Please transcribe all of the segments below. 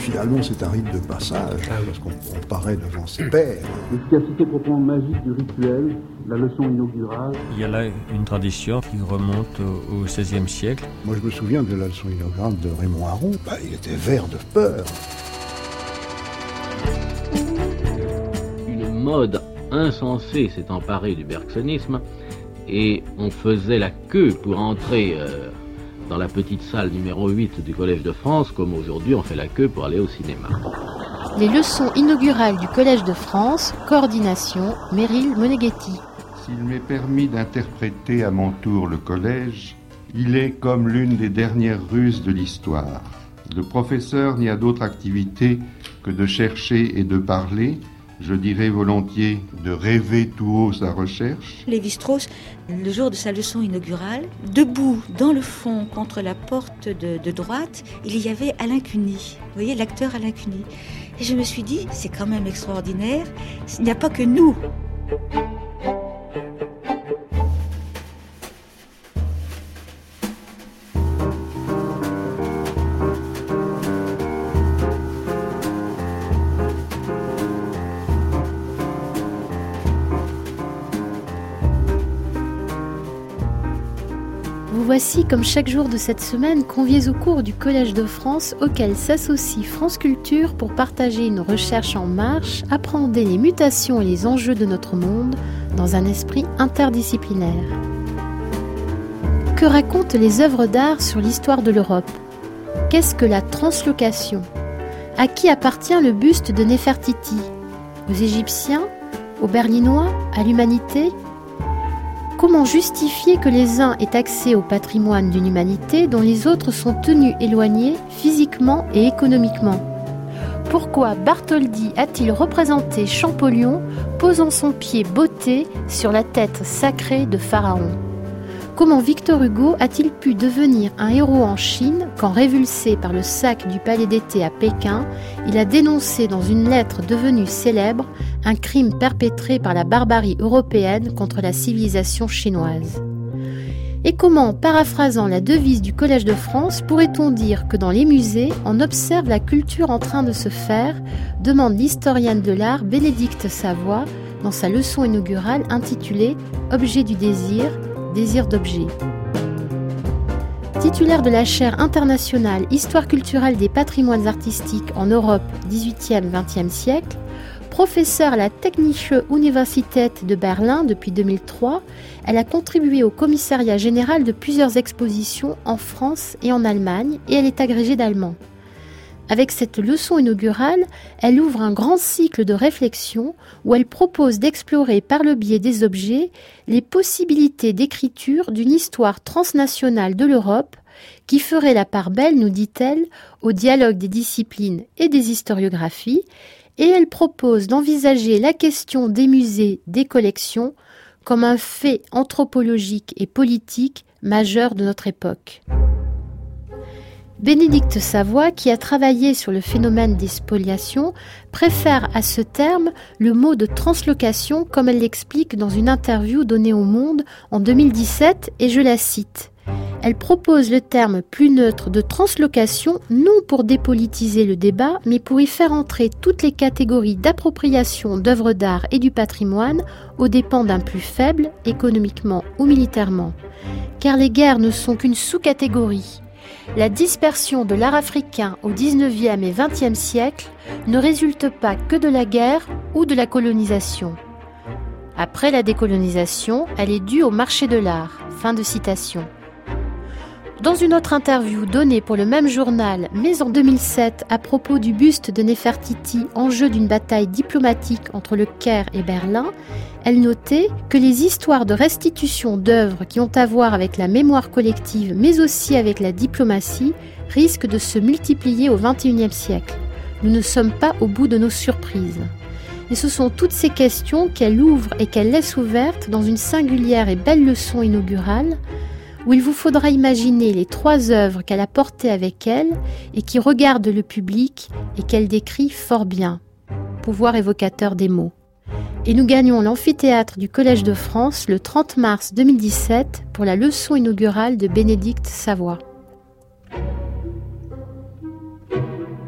finalement, c'est un rite de passage, parce qu'on paraît devant ses pairs. L'efficacité proprement magique du rituel, la leçon inaugurale. Il y a là une tradition qui remonte au XVIe siècle. Moi, je me souviens de la leçon inaugurale de Raymond Aron. Il était vert de peur. Une mode insensée s'est emparée du bergsonisme et on faisait la queue pour entrer dans la petite salle numéro 8 du Collège de France, comme aujourd'hui on fait la queue pour aller au cinéma. Les leçons inaugurales du Collège de France, coordination, Meryl Moneghetti. S'il m'est permis d'interpréter à mon tour le collège, il est comme l'une des dernières ruses de l'histoire. Le professeur n'y a d'autre activité que de chercher et de parler, je dirais volontiers de rêver tout haut sa recherche. Lévi-Strauss, le jour de sa leçon inaugurale, debout dans le fond contre la porte de droite, il y avait Alain Cuny. Vous voyez, l'acteur Alain Cuny. Et je me suis dit, c'est quand même extraordinaire, il n'y a pas que nous. Vous voici, comme chaque jour de cette semaine, conviés au cours du Collège de France, auquel s'associe France Culture pour partager une recherche en marche, appréhender les mutations et les enjeux de notre monde dans un esprit interdisciplinaire. Que racontent les œuvres d'art sur l'histoire de l'Europe ? Qu'est-ce que la translocation ? À qui appartient le buste de Néfertiti ? Aux Égyptiens ? Aux Berlinois ? À l'humanité ? Comment justifier que les uns aient accès au patrimoine d'une humanité dont les autres sont tenus éloignés physiquement et économiquement ? Pourquoi Bartholdi a-t-il représenté Champollion posant son pied botté sur la tête sacrée de Pharaon ? Comment Victor Hugo a-t-il pu devenir un héros en Chine quand, révulsé par le sac du palais d'été à Pékin, il a dénoncé dans une lettre devenue célèbre un crime perpétré par la barbarie européenne contre la civilisation chinoise ? Et comment, paraphrasant la devise du Collège de France, pourrait-on dire que dans les musées, on observe la culture en train de se faire, demande l'historienne de l'art Bénédicte Savoy dans sa leçon inaugurale intitulée « Objet du désir », désir d'objet. Titulaire de la chaire internationale Histoire culturelle des patrimoines artistiques en Europe 18e-20e siècle, professeure à la Technische Universität de Berlin depuis 2003, elle a contribué au commissariat général de plusieurs expositions en France et en Allemagne et elle est agrégée d'allemand. Avec cette leçon inaugurale, elle ouvre un grand cycle de réflexion où elle propose d'explorer par le biais des objets les possibilités d'écriture d'une histoire transnationale de l'Europe qui ferait la part belle, nous dit-elle, au dialogue des disciplines et des historiographies, et elle propose d'envisager la question des musées, des collections, comme un fait anthropologique et politique majeur de notre époque. Bénédicte Savoy, qui a travaillé sur le phénomène des spoliations, préfère à ce terme le mot de translocation comme elle l'explique dans une interview donnée au Monde en 2017 et je la cite. Elle propose le terme plus neutre de translocation non pour dépolitiser le débat mais pour y faire entrer toutes les catégories d'appropriation d'œuvres d'art et du patrimoine aux dépens d'un plus faible, économiquement ou militairement. Car les guerres ne sont qu'une sous-catégorie. La dispersion de l'art africain au XIXe et XXe siècle ne résulte pas que de la guerre ou de la colonisation. Après la décolonisation, elle est due au marché de l'art. Fin de citation. Dans une autre interview donnée pour le même journal, mais en 2007, à propos du buste de Néfertiti, enjeu d'une bataille diplomatique entre le Caire et Berlin, elle notait que les histoires de restitution d'œuvres qui ont à voir avec la mémoire collective, mais aussi avec la diplomatie, risquent de se multiplier au XXIe siècle. Nous ne sommes pas au bout de nos surprises. Et ce sont toutes ces questions qu'elle ouvre et qu'elle laisse ouvertes dans une singulière et belle leçon inaugurale, où il vous faudra imaginer les 3 œuvres qu'elle a portées avec elle et qui regardent le public et qu'elle décrit fort bien. Pouvoir évocateur des mots. Et nous gagnons l'amphithéâtre du Collège de France le 30 mars 2017 pour la leçon inaugurale de Bénédicte Savoy.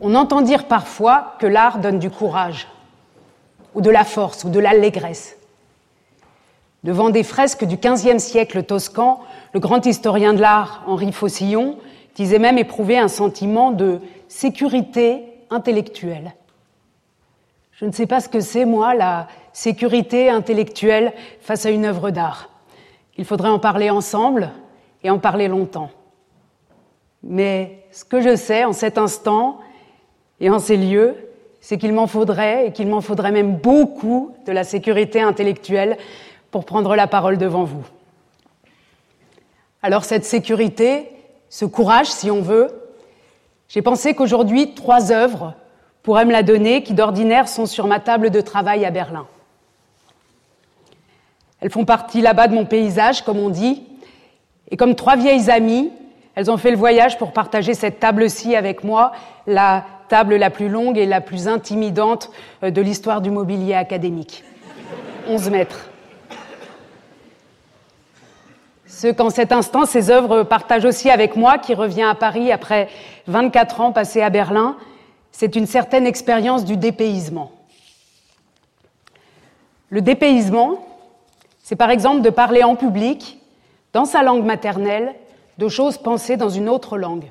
On entend dire parfois que l'art donne du courage, ou de la force, ou de l'allégresse. Devant des fresques du XVe siècle toscan, le grand historien de l'art Henri Faucillon disait même éprouver un sentiment de sécurité intellectuelle. Je ne sais pas ce que c'est, moi, la sécurité intellectuelle face à une œuvre d'art. Il faudrait en parler ensemble et en parler longtemps. Mais ce que je sais en cet instant et en ces lieux, c'est qu'il m'en faudrait, et qu'il m'en faudrait même beaucoup, de la sécurité intellectuelle pour prendre la parole devant vous. Alors cette sécurité, ce courage, si on veut, j'ai pensé qu'aujourd'hui, 3 œuvres pourraient me la donner, qui d'ordinaire sont sur ma table de travail à Berlin. Elles font partie là-bas de mon paysage, comme on dit, et comme 3 vieilles amies, elles ont fait le voyage pour partager cette table-ci avec moi, la table la plus longue et la plus intimidante de l'histoire du mobilier académique. 11 mètres. Ce qu'en cet instant, ces œuvres partagent aussi avec moi, qui revient à Paris après 24 ans passés à Berlin, c'est une certaine expérience du dépaysement. Le dépaysement, c'est par exemple de parler en public, dans sa langue maternelle, de choses pensées dans une autre langue.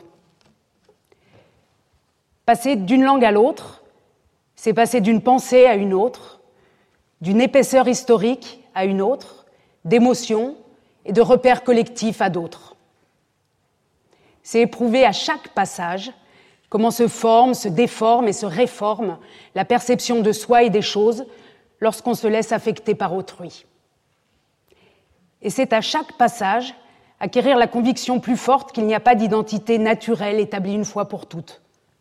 Passer d'une langue à l'autre, c'est passer d'une pensée à une autre, d'une épaisseur historique à une autre, d'émotions et de repères collectifs à d'autres. C'est éprouver à chaque passage comment se forme, se déforme et se réforme la perception de soi et des choses lorsqu'on se laisse affecter par autrui. Et c'est à chaque passage acquérir la conviction plus forte qu'il n'y a pas d'identité naturelle établie une fois pour toutes.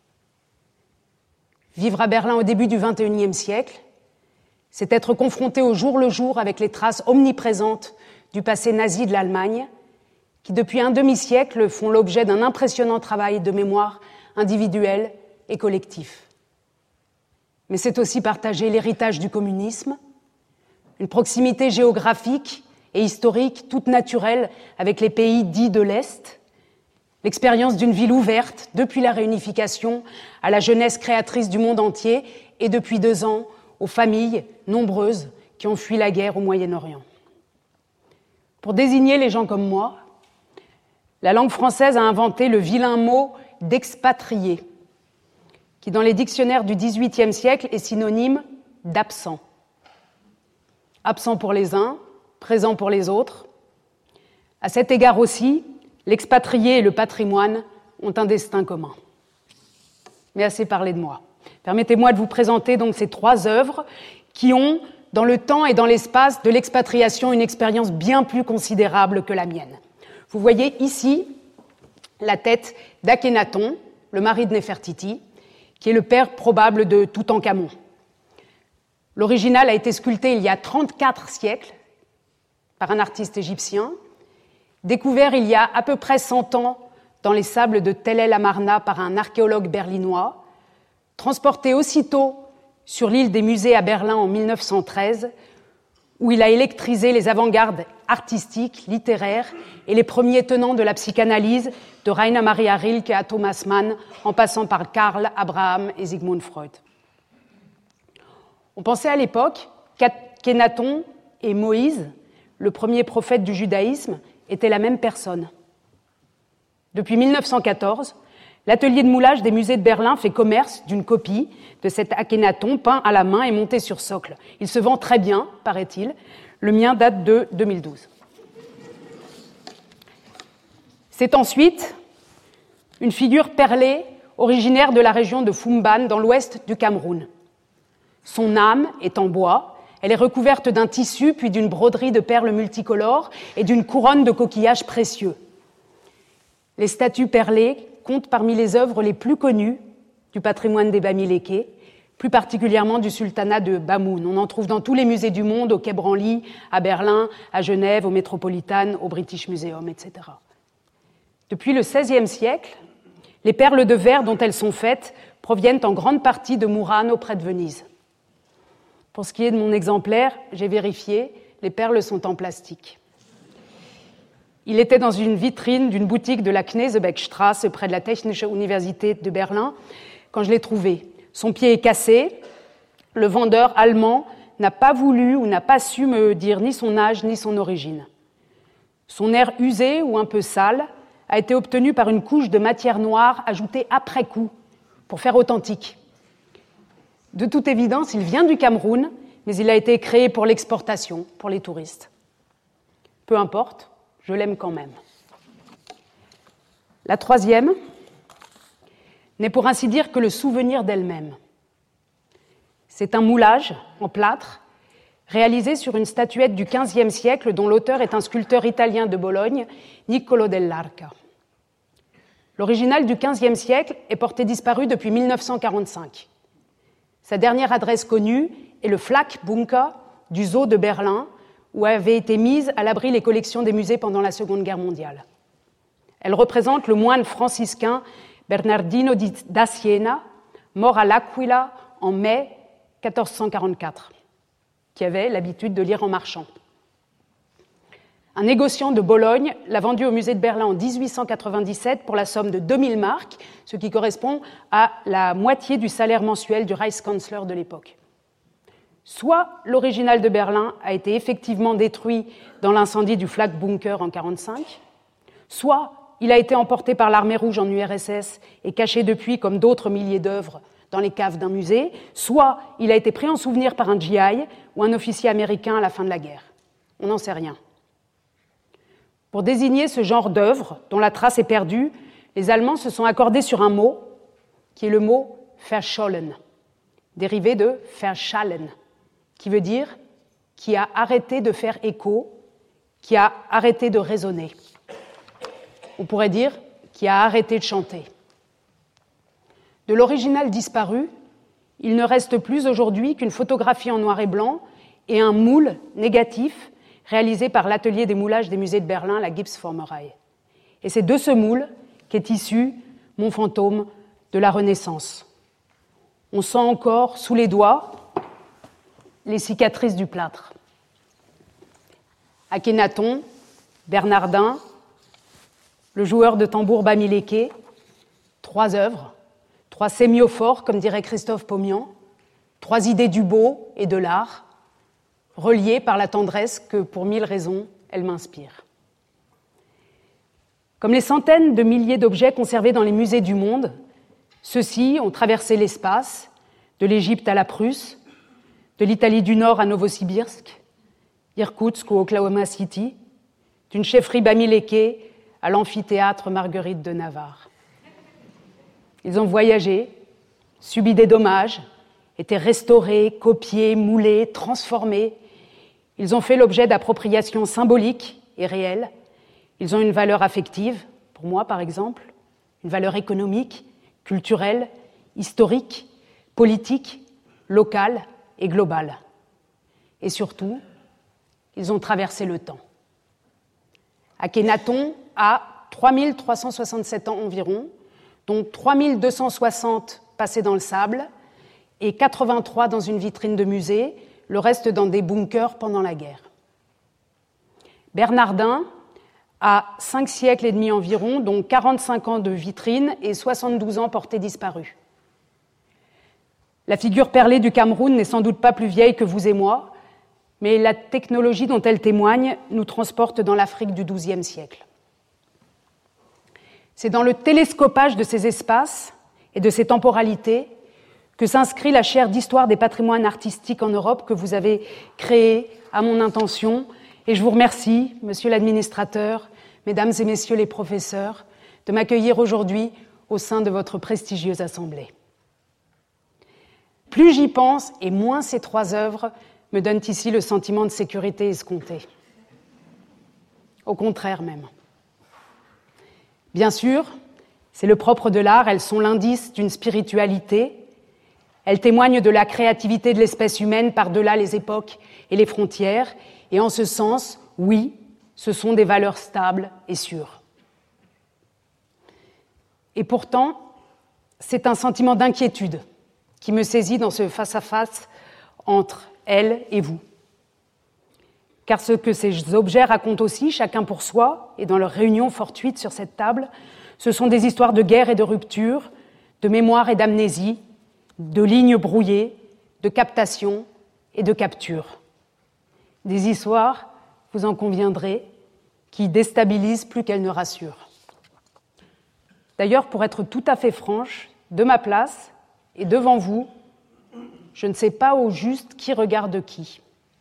Vivre à Berlin au début du XXIe siècle, c'est être confronté au jour le jour avec les traces omniprésentes du passé nazi de l'Allemagne, qui depuis un demi-siècle font l'objet d'un impressionnant travail de mémoire individuel et collectif. Mais c'est aussi partager l'héritage du communisme, une proximité géographique et historique toute naturelle avec les pays dits de l'Est, l'expérience d'une ville ouverte depuis la réunification à la jeunesse créatrice du monde entier et depuis 2 ans aux familles nombreuses qui ont fui la guerre au Moyen-Orient. Pour désigner les gens comme moi, la langue française a inventé le vilain mot d'expatrié, qui dans les dictionnaires du XVIIIe siècle est synonyme d'absent. Absent pour les uns, présent pour les autres. À cet égard aussi, l'expatrié et le patrimoine ont un destin commun. Mais assez parlé de moi. Permettez-moi de vous présenter donc ces 3 œuvres qui ont, dans le temps et dans l'espace de l'expatriation, une expérience bien plus considérable que la mienne. Vous voyez ici la tête d'Akhénaton, le mari de Néfertiti, qui est le père probable de Toutankhamon. L'original a été sculpté il y a 34 siècles par un artiste égyptien, découvert il y a à peu près 100 ans dans les sables de Tel El Amarna par un archéologue berlinois, transporté aussitôt sur l'île des musées à Berlin en 1913, où il a électrisé les avant-gardes artistiques, littéraires et les premiers tenants de la psychanalyse, de Rainer Maria Rilke à Thomas Mann, en passant par Karl, Abraham et Sigmund Freud. On pensait à l'époque qu'Akhénaton et Moïse, le premier prophète du judaïsme, étaient la même personne. Depuis 1914, l'atelier de moulage des musées de Berlin fait commerce d'une copie de cet Akhénaton peint à la main et monté sur socle. Il se vend très bien, paraît-il. Le mien date de 2012. C'est ensuite une figure perlée originaire de la région de Fumban, dans l'ouest du Cameroun. Son âme est en bois, elle est recouverte d'un tissu puis d'une broderie de perles multicolores et d'une couronne de coquillages précieux. Les statues perlées comptent parmi les œuvres les plus connues du patrimoine des Bamilékés, plus particulièrement du sultanat de Bamoun. On en trouve dans tous les musées du monde, au Quai Branly, à Berlin, à Genève, au Metropolitan, au British Museum, etc. Depuis le XVIe siècle, les perles de verre dont elles sont faites proviennent en grande partie de Murano, près de Venise. Pour ce qui est de mon exemplaire, j'ai vérifié, les perles sont en plastique. Il était dans une vitrine d'une boutique de la Knesebeckstraße, près de la Technische Universität de Berlin, quand je l'ai trouvé. Son pied est cassé. Le vendeur allemand n'a pas voulu ou n'a pas su me dire ni son âge ni son origine. Son air usé ou un peu sale a été obtenu par une couche de matière noire ajoutée après coup pour faire authentique. De toute évidence, il vient du Cameroun, mais il a été créé pour l'exportation, pour les touristes. Peu importe, je l'aime quand même. La troisième n'est pour ainsi dire que le souvenir d'elle-même. C'est un moulage en plâtre réalisé sur une statuette du XVe siècle dont l'auteur est un sculpteur italien de Bologne, Niccolò dell'Arca. L'original du XVe siècle est porté disparu depuis 1945. Sa dernière adresse connue est le Flakbunker du zoo de Berlin, où avaient été mises à l'abri les collections des musées pendant la Seconde Guerre mondiale. Elle représente le moine franciscain Bernardino da Siena, mort à L'Aquila en mai 1444, qui avait l'habitude de lire en marchant. Un négociant de Bologne l'a vendu au musée de Berlin en 1897 pour la somme de 2000 marks, ce qui correspond à la moitié du salaire mensuel du Reichskanzler de l'époque. Soit l'original de Berlin a été effectivement détruit dans l'incendie du Flakbunker en 1945, soit il a été emporté par l'armée rouge en URSS et caché depuis comme d'autres milliers d'œuvres dans les caves d'un musée, soit il a été pris en souvenir par un GI ou un officier américain à la fin de la guerre. On n'en sait rien. Pour désigner ce genre d'œuvre dont la trace est perdue, les Allemands se sont accordés sur un mot qui est le mot verschollen, dérivé de verschallen, qui veut dire qui a arrêté de faire écho, qui a arrêté de résonner. On pourrait dire qui a arrêté de chanter. De l'original disparu, il ne reste plus aujourd'hui qu'une photographie en noir et blanc et un moule négatif réalisé par l'atelier des moulages des musées de Berlin, la Gipsformerei. Et c'est de ce moule qu'est issu mon fantôme de la Renaissance. On sent encore sous les doigts les cicatrices du plâtre. Akhenaton, Bernardin, le joueur de tambour Bamileke, 3 œuvres, 3 sémiophores, comme dirait Christophe Paumian, 3 idées du beau et de l'art, reliées par la tendresse que, pour 1000 raisons, elle m'inspire. Comme les centaines de milliers d'objets conservés dans les musées du monde, ceux-ci ont traversé l'espace, de l'Égypte à la Prusse, de l'Italie du Nord à Novosibirsk, Irkoutsk ou Oklahoma City, d'une chefferie Bamileke à l'amphithéâtre Marguerite de Navarre. Ils ont voyagé, subi des dommages, été restaurés, copiés, moulés, transformés. Ils ont fait l'objet d'appropriations symboliques et réelles. Ils ont une valeur affective, pour moi par exemple, une valeur économique, culturelle, historique, politique, locale et globale. Et surtout, ils ont traversé le temps. Akhenaton a 3367 ans environ, dont 3260 passés dans le sable et 83 dans une vitrine de musée, le reste dans des bunkers pendant la guerre. Bernardin a 5 siècles et demi environ, dont 45 ans de vitrine et 72 ans portés disparus. La figure perlée du Cameroun n'est sans doute pas plus vieille que vous et moi, mais la technologie dont elle témoigne nous transporte dans l'Afrique du XIIe siècle. C'est dans le télescopage de ces espaces et de ces temporalités que s'inscrit la chaire d'histoire des patrimoines artistiques en Europe que vous avez créée à mon intention. Et je vous remercie, monsieur l'administrateur, mesdames et messieurs les professeurs, de m'accueillir aujourd'hui au sein de votre prestigieuse assemblée. Plus j'y pense et moins ces 3 œuvres me donnent ici le sentiment de sécurité escompté. Au contraire même. Bien sûr, c'est le propre de l'art, elles sont l'indice d'une spiritualité. Elles témoignent de la créativité de l'espèce humaine par-delà les époques et les frontières. Et en ce sens, oui, ce sont des valeurs stables et sûres. Et pourtant, c'est un sentiment d'inquiétude qui me saisit dans ce face-à-face entre elles et vous. Car ce que ces objets racontent aussi, chacun pour soi, et dans leur réunion fortuite sur cette table, ce sont des histoires de guerre et de rupture, de mémoire et d'amnésie, de lignes brouillées, de captation et de capture. Des histoires, vous en conviendrez, qui déstabilisent plus qu'elles ne rassurent. D'ailleurs, pour être tout à fait franche, de ma place et devant vous, je ne sais pas au juste qui regarde qui.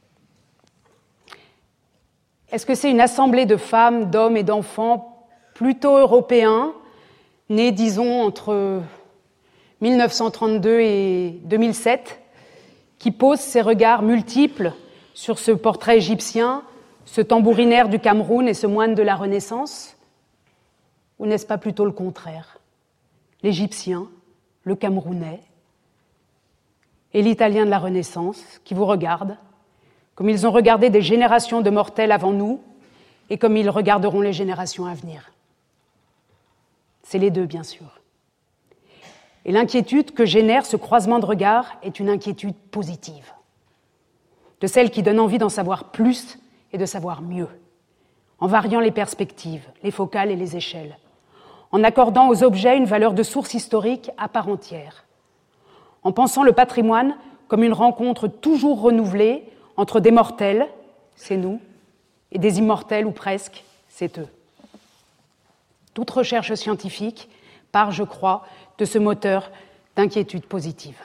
Est-ce que c'est une assemblée de femmes, d'hommes et d'enfants plutôt européens, nés, disons, entre 1932 et 2007, qui posent ces regards multiples sur ce portrait égyptien, ce tambourinaire du Cameroun et ce moine de la Renaissance? Ou n'est-ce pas plutôt le contraire? L'Égyptien, le Camerounais et l'Italien de la Renaissance qui vous regardent, comme ils ont regardé des générations de mortels avant nous et comme ils regarderont les générations à venir. C'est les deux, bien sûr. Et l'inquiétude que génère ce croisement de regards est une inquiétude positive, de celle qui donne envie d'en savoir plus et de savoir mieux, en variant les perspectives, les focales et les échelles, en accordant aux objets une valeur de source historique à part entière, en pensant le patrimoine comme une rencontre toujours renouvelée entre des mortels, c'est nous, et des immortels ou presque, c'est eux. Toute recherche scientifique part, je crois, de ce moteur d'inquiétude positive.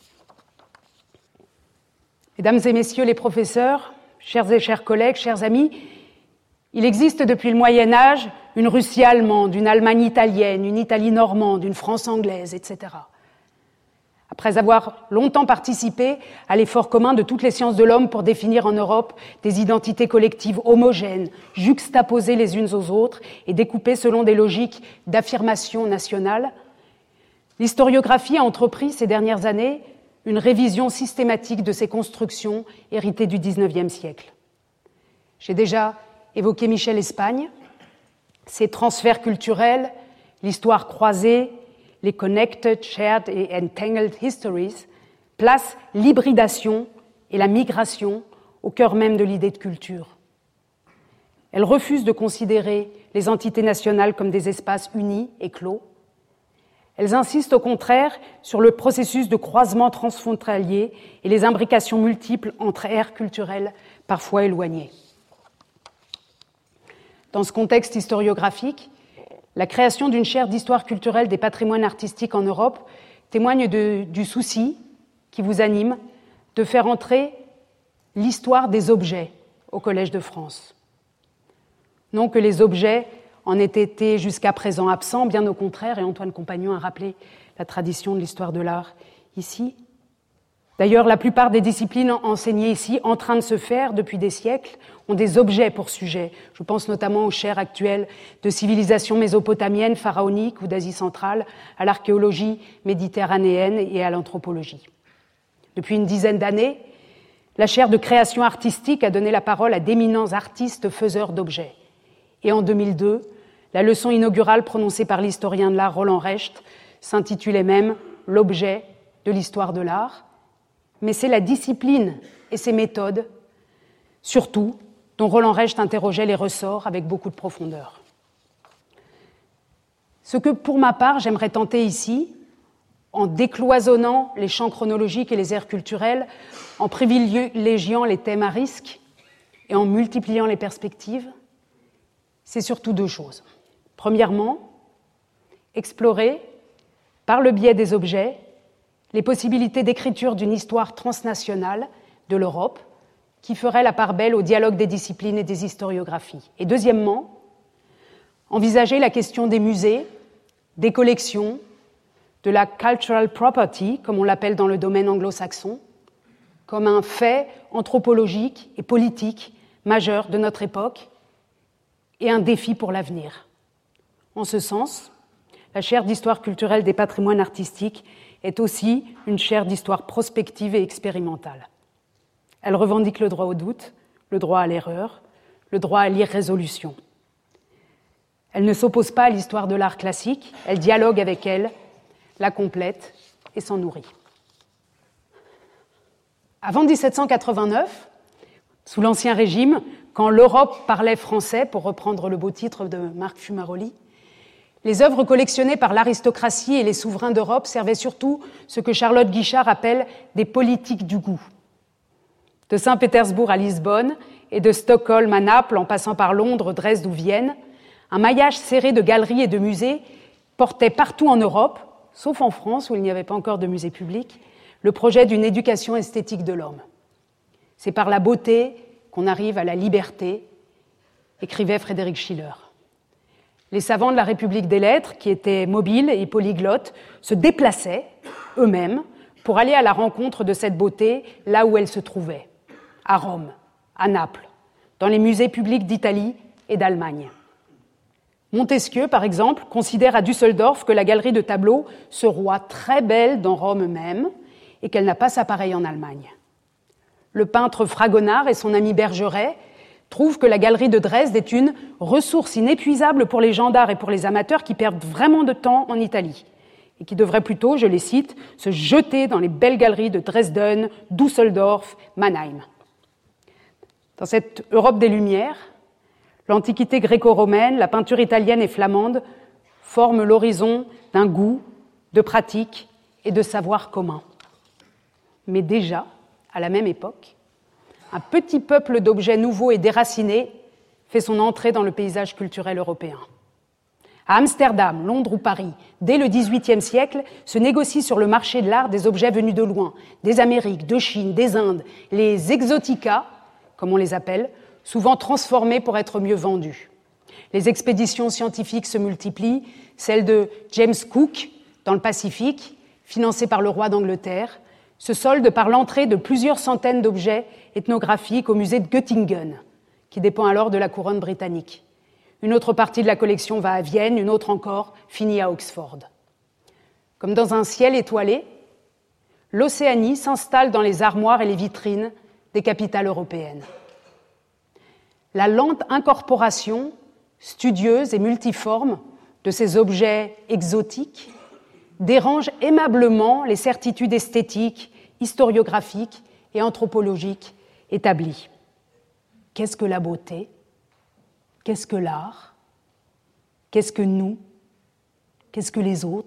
Mesdames et messieurs les professeurs, chers et chers collègues, chers amis, il existe depuis le Moyen-Âge une Russie allemande, une Allemagne italienne, une Italie normande, une France anglaise, etc. Après avoir longtemps participé à l'effort commun de toutes les sciences de l'homme pour définir en Europe des identités collectives homogènes, juxtaposées les unes aux autres et découpées selon des logiques d'affirmation nationale, l'historiographie a entrepris ces dernières années une révision systématique de ces constructions héritées du XIXe siècle. J'ai déjà évoqué Michel Espagne, ses transferts culturels, l'histoire croisée, les connected, shared et entangled histories, placent l'hybridation et la migration au cœur même de l'idée de culture. Elle refuse de considérer les entités nationales comme des espaces unis et clos. Elles insistent au contraire sur le processus de croisement transfrontalier et les imbrications multiples entre aires culturelles parfois éloignées. Dans ce contexte historiographique, la création d'une chaire d'histoire culturelle des patrimoines artistiques en Europe témoigne du souci qui vous anime de faire entrer l'histoire des objets au Collège de France. Non que les objets en aient été jusqu'à présent absents, bien au contraire, et Antoine Compagnon a rappelé la tradition de l'histoire de l'art ici. D'ailleurs, la plupart des disciplines enseignées ici, en train de se faire depuis des siècles, ont des objets pour sujet. Je pense notamment aux chaires actuelles de civilisation mésopotamienne, pharaonique ou d'Asie centrale, à l'archéologie méditerranéenne et à l'anthropologie. Depuis une dizaine d'années, la chaire de création artistique a donné la parole à d'éminents artistes faiseurs d'objets. Et en 2002, la leçon inaugurale prononcée par l'historien de l'art Roland Recht s'intitulait même « L'objet de l'histoire de l'art », mais c'est la discipline et ses méthodes, surtout, dont Roland Recht interrogeait les ressorts avec beaucoup de profondeur. Ce que, pour ma part, j'aimerais tenter ici, en décloisonnant les champs chronologiques et les aires culturelles, en privilégiant les thèmes à risque et en multipliant les perspectives, c'est surtout deux choses. Premièrement, explorer, par le biais des objets, les possibilités d'écriture d'une histoire transnationale de l'Europe qui ferait la part belle au dialogue des disciplines et des historiographies. Et deuxièmement, envisager la question des musées, des collections, de la cultural property, comme on l'appelle dans le domaine anglo-saxon, comme un fait anthropologique et politique majeur de notre époque et un défi pour l'avenir. En ce sens, la chaire d'histoire culturelle des patrimoines artistiques est aussi une chaire d'histoire prospective et expérimentale. Elle revendique le droit au doute, le droit à l'erreur, le droit à l'irrésolution. Elle ne s'oppose pas à l'histoire de l'art classique, elle dialogue avec elle, la complète et s'en nourrit. Avant 1789, sous l'Ancien Régime, quand l'Europe parlait français, pour reprendre le beau titre de Marc Fumaroli, Les œuvres collectionnées par l'aristocratie et les souverains d'Europe servaient surtout ce que Charlotte Guichard appelle des politiques du goût. De Saint-Pétersbourg à Lisbonne et de Stockholm à Naples en passant par Londres, Dresde ou Vienne, un maillage serré de galeries et de musées portait partout en Europe, sauf en France où il n'y avait pas encore de musée public, le projet d'une éducation esthétique de l'homme. C'est par la beauté qu'on arrive à la liberté, écrivait Frédéric Schiller. Les savants de la République des lettres, qui étaient mobiles et polyglottes, se déplaçaient eux-mêmes pour aller à la rencontre de cette beauté là où elle se trouvait, à Rome, à Naples, dans les musées publics d'Italie et d'Allemagne. Montesquieu, par exemple, considère à Düsseldorf que la galerie de tableaux se roit très belle dans Rome même et qu'elle n'a pas sa pareille en Allemagne. Le peintre Fragonard et son ami Bergeret trouvent que la galerie de Dresde est une ressource inépuisable pour les gens d'art et pour les amateurs qui perdent vraiment de temps en Italie et qui devraient plutôt, je les cite, se jeter dans les belles galeries de Dresden, Düsseldorf, Mannheim. Dans cette Europe des Lumières, l'Antiquité gréco-romaine, la peinture italienne et flamande forment l'horizon d'un goût, de pratiques et de savoirs communs. Mais déjà, à la même époque, un petit peuple d'objets nouveaux et déracinés fait son entrée dans le paysage culturel européen. À Amsterdam, Londres ou Paris, dès le XVIIIe siècle, se négocient sur le marché de l'art des objets venus de loin, des Amériques, de Chine, des Indes, les exotica, comme on les appelle, souvent transformés pour être mieux vendus. Les expéditions scientifiques se multiplient, celle de James Cook dans le Pacifique, financée par le roi d'Angleterre, se solde par l'entrée de plusieurs centaines d'objets ethnographiques au musée de Göttingen, qui dépend alors de la couronne britannique. Une autre partie de la collection va à Vienne, une autre encore finit à Oxford. Comme dans un ciel étoilé, l'Océanie s'installe dans les armoires et les vitrines des capitales européennes. La lente incorporation, studieuse et multiforme, de ces objets exotiques dérange aimablement les certitudes esthétiques, historiographiques et anthropologiques établies. Qu'est-ce que la beauté ? Qu'est-ce que l'art ? Qu'est-ce que nous ? Qu'est-ce que les autres ?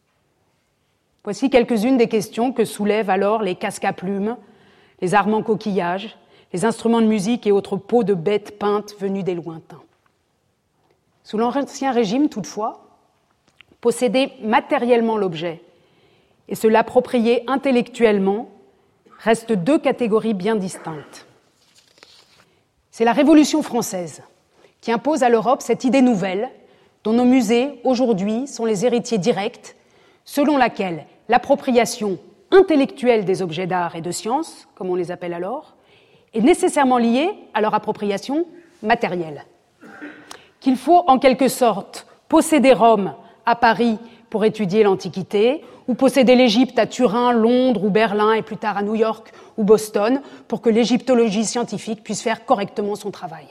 Voici quelques-unes des questions que soulèvent alors les casques à plumes, les armes en coquillage, les instruments de musique et autres peaux de bêtes peintes venues des lointains. Sous l'Ancien Régime, toutefois, posséder matériellement l'objet et se l'approprier intellectuellement restent deux catégories bien distinctes. C'est la Révolution française qui impose à l'Europe cette idée nouvelle dont nos musées, aujourd'hui, sont les héritiers directs, selon laquelle l'appropriation intellectuelle des objets d'art et de science, comme on les appelle alors, est nécessairement liée à leur appropriation matérielle. Qu'il faut en quelque sorte posséder Rome à Paris pour étudier l'Antiquité, ou posséder l'Égypte à Turin, Londres ou Berlin et plus tard à New York ou Boston pour que l'égyptologie scientifique puisse faire correctement son travail.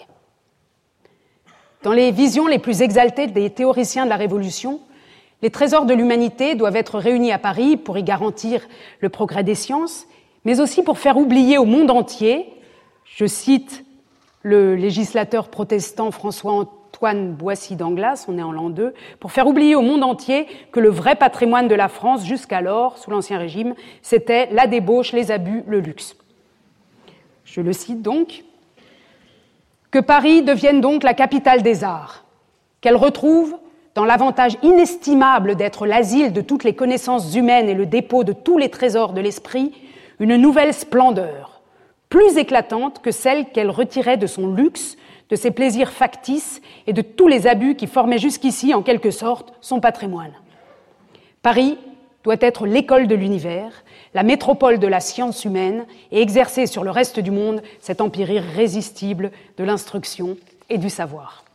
Dans les visions les plus exaltées des théoriciens de la Révolution, les trésors de l'humanité doivent être réunis à Paris pour y garantir le progrès des sciences, mais aussi pour faire oublier au monde entier, je cite le législateur protestant François-Antoine Boissy d'Anglas, on est en l'an 2, pour faire oublier au monde entier que le vrai patrimoine de la France, jusqu'alors, sous l'Ancien Régime, c'était la débauche, les abus, le luxe. Je le cite donc. Que Paris devienne donc la capitale des arts, qu'elle retrouve, dans l'avantage inestimable d'être l'asile de toutes les connaissances humaines et le dépôt de tous les trésors de l'esprit, une nouvelle splendeur, plus éclatante que celle qu'elle retirait de son luxe, de ses plaisirs factices et de tous les abus qui formaient jusqu'ici, en quelque sorte, son patrimoine. Paris doit être l'école de l'univers, la métropole de la science humaine et exercer sur le reste du monde cet empire irrésistible de l'instruction et du savoir.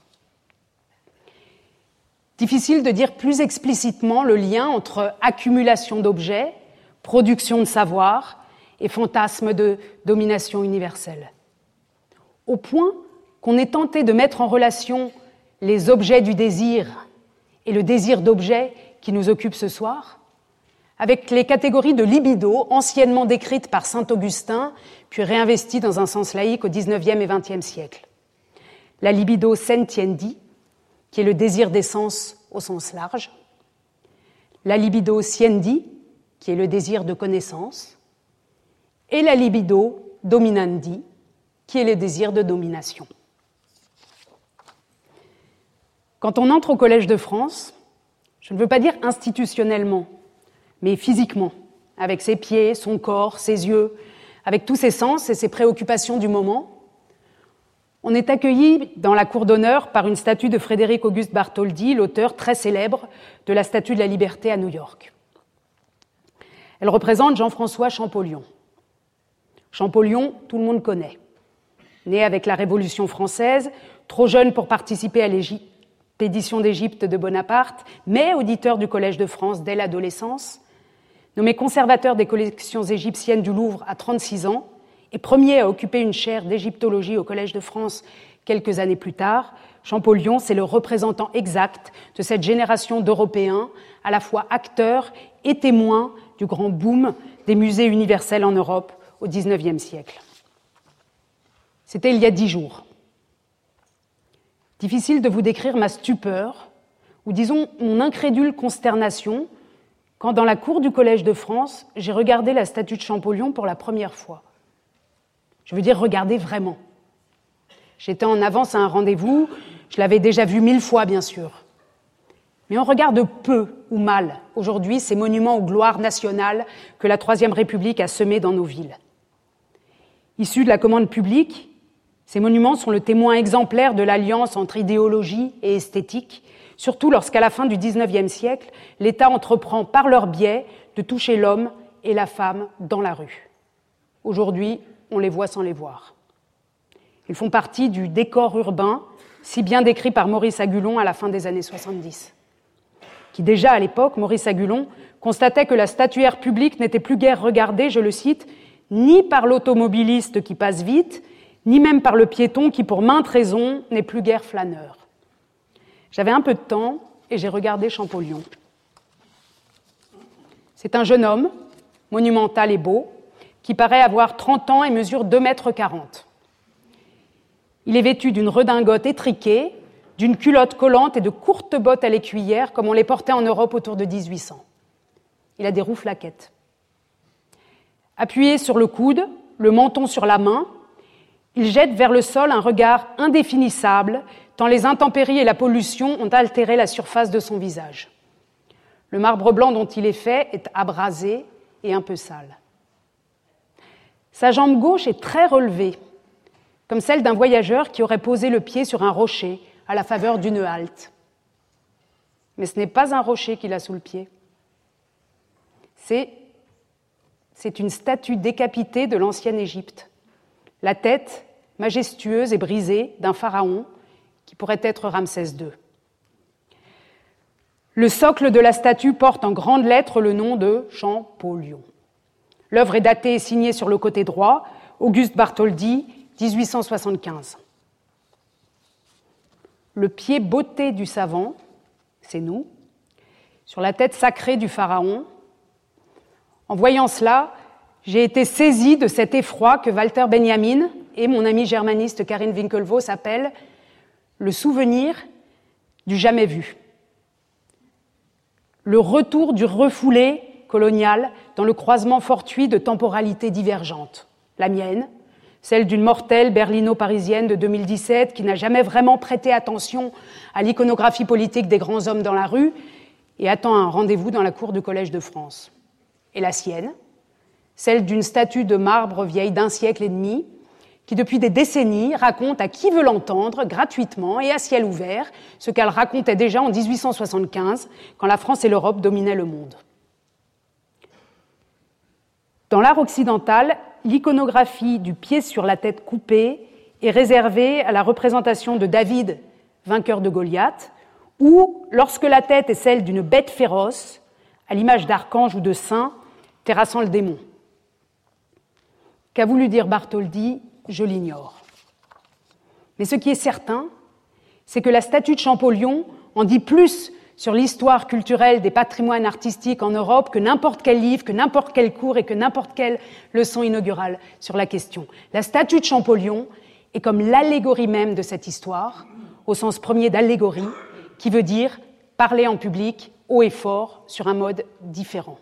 Difficile de dire plus explicitement le lien entre accumulation d'objets, production de savoir et fantasme de domination universelle. Au point qu'on est tenté de mettre en relation les objets du désir et le désir d'objets qui nous occupe ce soir, avec les catégories de libido anciennement décrites par saint Augustin, puis réinvesties dans un sens laïque au XIXe et XXe siècle. La libido sentiendi, qui est le désir des sens au sens large, la libido siendi, qui est le désir de connaissance, et la libido dominandi, qui est le désir de domination. Quand on entre au Collège de France, je ne veux pas dire institutionnellement, mais physiquement, avec ses pieds, son corps, ses yeux, avec tous ses sens et ses préoccupations du moment, on est accueilli dans la cour d'honneur par une statue de Frédéric Auguste Bartholdi, l'auteur très célèbre de la Statue de la Liberté à New York. Elle représente Jean-François Champollion. Champollion, tout le monde connaît. Né avec la Révolution française, trop jeune pour participer à l'expédition d'Égypte de Bonaparte, mais auditeur du Collège de France dès l'adolescence, nommé conservateur des collections égyptiennes du Louvre à 36 ans, et premier à occuper une chaire d'égyptologie au Collège de France quelques années plus tard, Champollion, c'est le représentant exact de cette génération d'Européens, à la fois acteurs et témoins du grand boom des musées universels en Europe au XIXe siècle. C'était il y a 10 jours. Difficile de vous décrire ma stupeur, ou disons mon incrédule consternation, quand dans la cour du Collège de France, j'ai regardé la statue de Champollion pour la première fois. Je veux dire regarder vraiment. J'étais en avance à un rendez-vous, je l'avais déjà vu 1000 fois bien sûr. Mais on regarde peu ou mal aujourd'hui ces monuments aux gloires nationales que la Troisième République a semés dans nos villes. Issus de la commande publique, ces monuments sont le témoin exemplaire de l'alliance entre idéologie et esthétique, surtout lorsqu'à la fin du XIXe siècle, l'État entreprend par leur biais de toucher l'homme et la femme dans la rue. Aujourd'hui, on les voit sans les voir. Ils font partie du décor urbain, si bien décrit par Maurice Agulon à la fin des années 70. Qui déjà à l'époque, Maurice Agulon, constatait que la statuaire publique n'était plus guère regardée, je le cite, ni par l'automobiliste qui passe vite, ni même par le piéton qui, pour maintes raisons, n'est plus guère flâneur. J'avais un peu de temps et j'ai regardé Champollion. C'est un jeune homme, monumental et beau, qui paraît avoir 30 ans et mesure 2,40 mètres. Il est vêtu d'une redingote étriquée, d'une culotte collante et de courtes bottes à l'écuyère, comme on les portait en Europe autour de 1800. Il a des rouflaquettes. Appuyé sur le coude, le menton sur la main, il jette vers le sol un regard indéfinissable, tant les intempéries et la pollution ont altéré la surface de son visage. Le marbre blanc dont il est fait est abrasé et un peu sale. Sa jambe gauche est très relevée, comme celle d'un voyageur qui aurait posé le pied sur un rocher à la faveur d'une halte. Mais ce n'est pas un rocher qu'il a sous le pied. C'est une statue décapitée de l'ancienne Égypte. La tête, majestueuse et brisée, d'un pharaon qui pourrait être Ramsès II. Le socle de la statue porte en grandes lettres le nom de Champollion. L'œuvre est datée et signée sur le côté droit, Auguste Bartholdi, 1875. Le pied botté du savant, c'est nous, sur la tête sacrée du pharaon. En voyant cela, j'ai été saisie de cet effroi que Walter Benjamin et mon ami germaniste Karin Winklevoss appellent le souvenir du jamais vu. Le retour du refoulé colonial dans le croisement fortuit de temporalités divergentes. La mienne, celle d'une mortelle berlino-parisienne de 2017 qui n'a jamais vraiment prêté attention à l'iconographie politique des grands hommes dans la rue et attend un rendez-vous dans la cour du Collège de France. Et la sienne, celle d'une statue de marbre vieille d'1 siècle et demi qui depuis des décennies raconte à qui veut l'entendre gratuitement et à ciel ouvert ce qu'elle racontait déjà en 1875 quand la France et l'Europe dominaient le monde. Dans l'art occidental, l'iconographie du pied sur la tête coupée est réservée à la représentation de David, vainqueur de Goliath, ou, lorsque la tête est celle d'une bête féroce, à l'image d'archange ou de saint, terrassant le démon. Qu'a voulu dire Bartholdi, je l'ignore. Mais ce qui est certain, c'est que la statue de Champollion en dit plus sur l'histoire culturelle des patrimoines artistiques en Europe que n'importe quel livre, que n'importe quel cours et que n'importe quelle leçon inaugurale sur la question. La statue de Champollion est comme l'allégorie même de cette histoire, au sens premier d'allégorie, qui veut dire parler en public, haut et fort, sur un mode différent.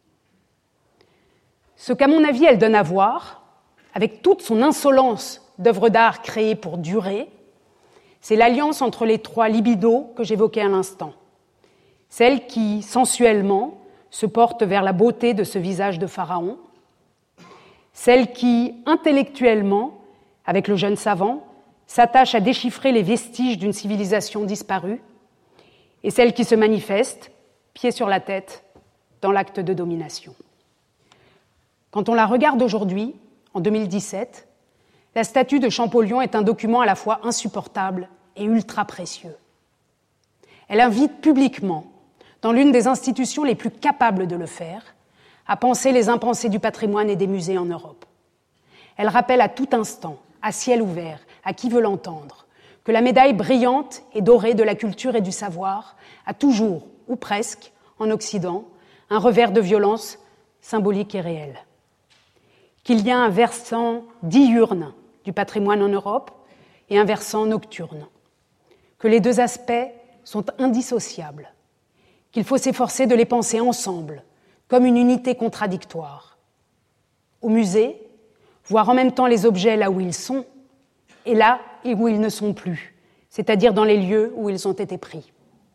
Ce qu'à mon avis elle donne à voir, avec toute son insolence d'œuvres d'art créées pour durer, c'est l'alliance entre les trois libidos que j'évoquais à l'instant. Celle qui, sensuellement, se porte vers la beauté de ce visage de pharaon, celle qui, intellectuellement, avec le jeune savant, s'attache à déchiffrer les vestiges d'une civilisation disparue, et celle qui se manifeste, pied sur la tête, dans l'acte de domination. Quand on la regarde aujourd'hui, en 2017, la statue de Champollion est un document à la fois insupportable et ultra précieux. Elle invite publiquement, dans l'une des institutions les plus capables de le faire, à penser les impensés du patrimoine et des musées en Europe. Elle rappelle à tout instant, à ciel ouvert, à qui veut l'entendre, que la médaille brillante et dorée de la culture et du savoir a toujours, ou presque, en Occident, un revers de violence symbolique et réel. Qu'il y a un versant diurne du patrimoine en Europe et un versant nocturne. Que les deux aspects sont indissociables. Qu'il faut s'efforcer de les penser ensemble, comme une unité contradictoire. Au musée, voir en même temps les objets là où ils sont et là où ils ne sont plus, c'est-à-dire dans les lieux où ils ont été pris.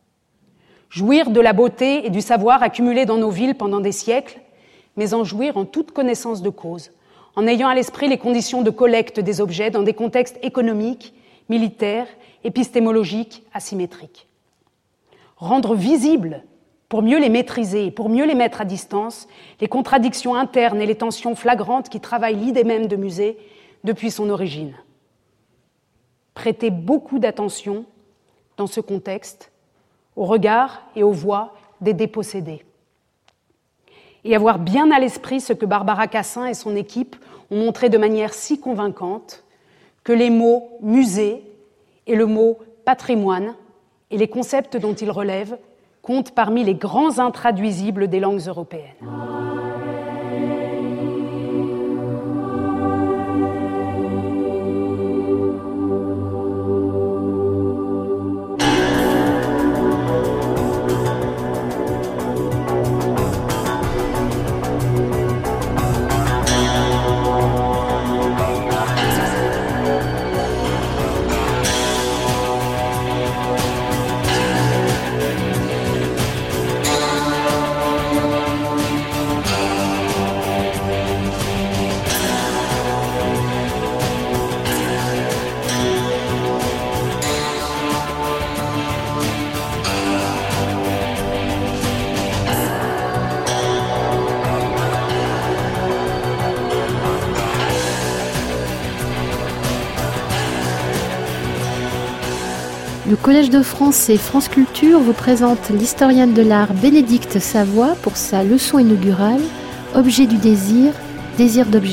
Jouir de la beauté et du savoir accumulés dans nos villes pendant des siècles, mais en jouir en toute connaissance de cause, en ayant à l'esprit les conditions de collecte des objets dans des contextes économiques, militaires, épistémologiques, asymétriques. Rendre visibles, pour mieux les maîtriser et pour mieux les mettre à distance, les contradictions internes et les tensions flagrantes qui travaillent l'idée même de musée depuis son origine. Prêter beaucoup d'attention, dans ce contexte, au regard et aux voix des dépossédés. Et avoir bien à l'esprit ce que Barbara Cassin et son équipe ont montré de manière si convaincante, que les mots « musée » et le mot « patrimoine » et les concepts dont ils relèvent comptent parmi les grands intraduisibles des langues européennes. Le Collège de France et France Culture vous présente l'historienne de l'art Bénédicte Savoie pour sa leçon inaugurale « Objet du désir, désir d'objet ».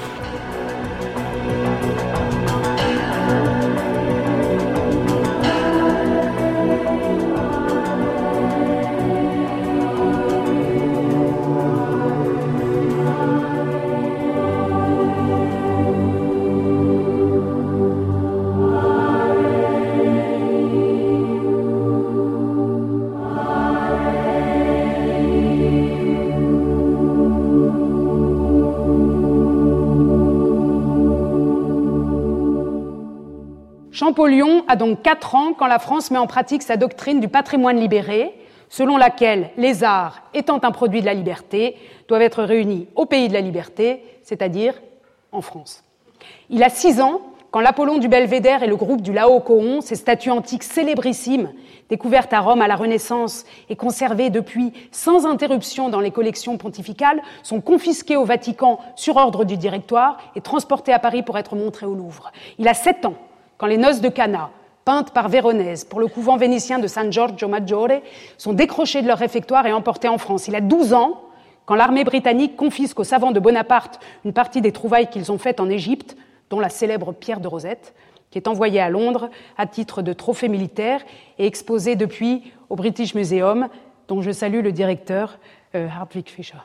Champollion a donc 4 ans quand la France met en pratique sa doctrine du patrimoine libéré, selon laquelle les arts, étant un produit de la liberté, doivent être réunis au pays de la liberté, c'est-à-dire en France. Il a 6 ans quand l'Apollon du Belvédère et le groupe du Laocoon, ces statues antiques célébrissimes, découvertes à Rome à la Renaissance et conservées depuis sans interruption dans les collections pontificales, sont confisquées au Vatican sur ordre du Directoire et transportées à Paris pour être montrées au Louvre. Il a 7 ans quand les noces de Cana, peintes par Véronèse pour le couvent vénitien de San Giorgio Maggiore, sont décrochées de leur réfectoire et emportées en France. Il a 12 ans quand l'armée britannique confisque aux savants de Bonaparte une partie des trouvailles qu'ils ont faites en Égypte, dont la célèbre pierre de Rosette, qui est envoyée à Londres à titre de trophée militaire et exposée depuis au British Museum, dont je salue le directeur, Hartwig Fischer.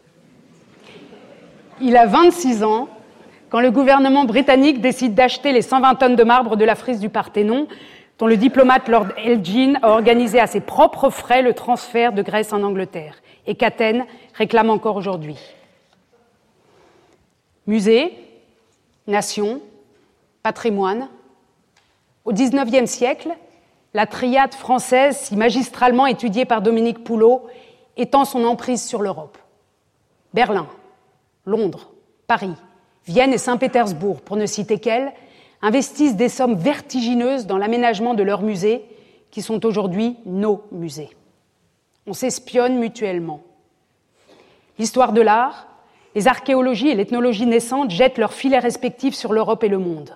Il a 26 ans quand le gouvernement britannique décide d'acheter les 120 tonnes de marbre de la frise du Parthénon dont le diplomate Lord Elgin a organisé à ses propres frais le transfert de Grèce en Angleterre, et qu'Athènes réclame encore aujourd'hui. Musée, nation, patrimoine. Au XIXe siècle, la triade française, si magistralement étudiée par Dominique Poulot, étend son emprise sur l'Europe. Berlin, Londres, Paris, Vienne et Saint-Pétersbourg, pour ne citer qu'elles, investissent des sommes vertigineuses dans l'aménagement de leurs musées, qui sont aujourd'hui nos musées. On s'espionne mutuellement. L'histoire de l'art, les archéologies et l'ethnologie naissantes jettent leurs filets respectifs sur l'Europe et le monde.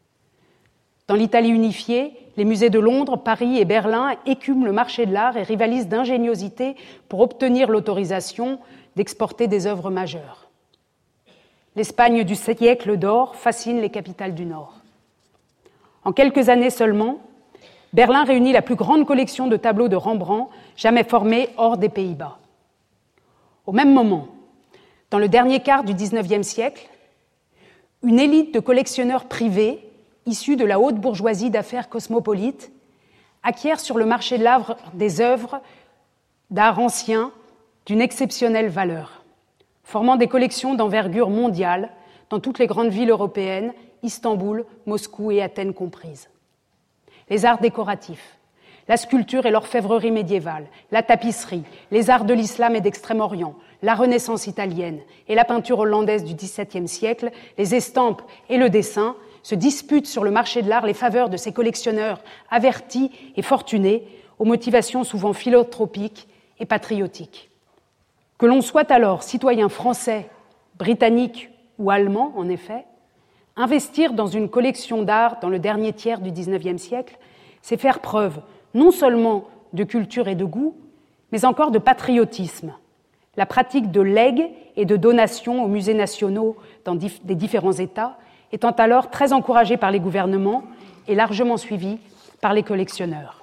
Dans l'Italie unifiée, les musées de Londres, Paris et Berlin écument le marché de l'art et rivalisent d'ingéniosité pour obtenir l'autorisation d'exporter des œuvres majeures. L'Espagne du siècle d'or fascine les capitales du Nord. En quelques années seulement, Berlin réunit la plus grande collection de tableaux de Rembrandt jamais formée hors des Pays-Bas. Au même moment, dans le dernier quart du XIXe siècle, une élite de collectionneurs privés, issus de la haute bourgeoisie d'affaires cosmopolite, acquiert sur le marché de l'art des œuvres d'art anciens d'une exceptionnelle valeur, formant des collections d'envergure mondiale dans toutes les grandes villes européennes, Istanbul, Moscou et Athènes comprises. Les arts décoratifs, la sculpture et l'orfèvrerie médiévale, la tapisserie, les arts de l'islam et d'Extrême-Orient, la Renaissance italienne et la peinture hollandaise du XVIIe siècle, les estampes et le dessin se disputent sur le marché de l'art les faveurs de ces collectionneurs avertis et fortunés, aux motivations souvent philanthropiques et patriotiques. Que l'on soit alors citoyen français, britannique ou allemand, en effet, investir dans une collection d'art dans le dernier tiers du XIXe siècle, c'est faire preuve non seulement de culture et de goût, mais encore de patriotisme. La pratique de legs et de donations aux musées nationaux des différents États étant alors très encouragée par les gouvernements et largement suivie par les collectionneurs.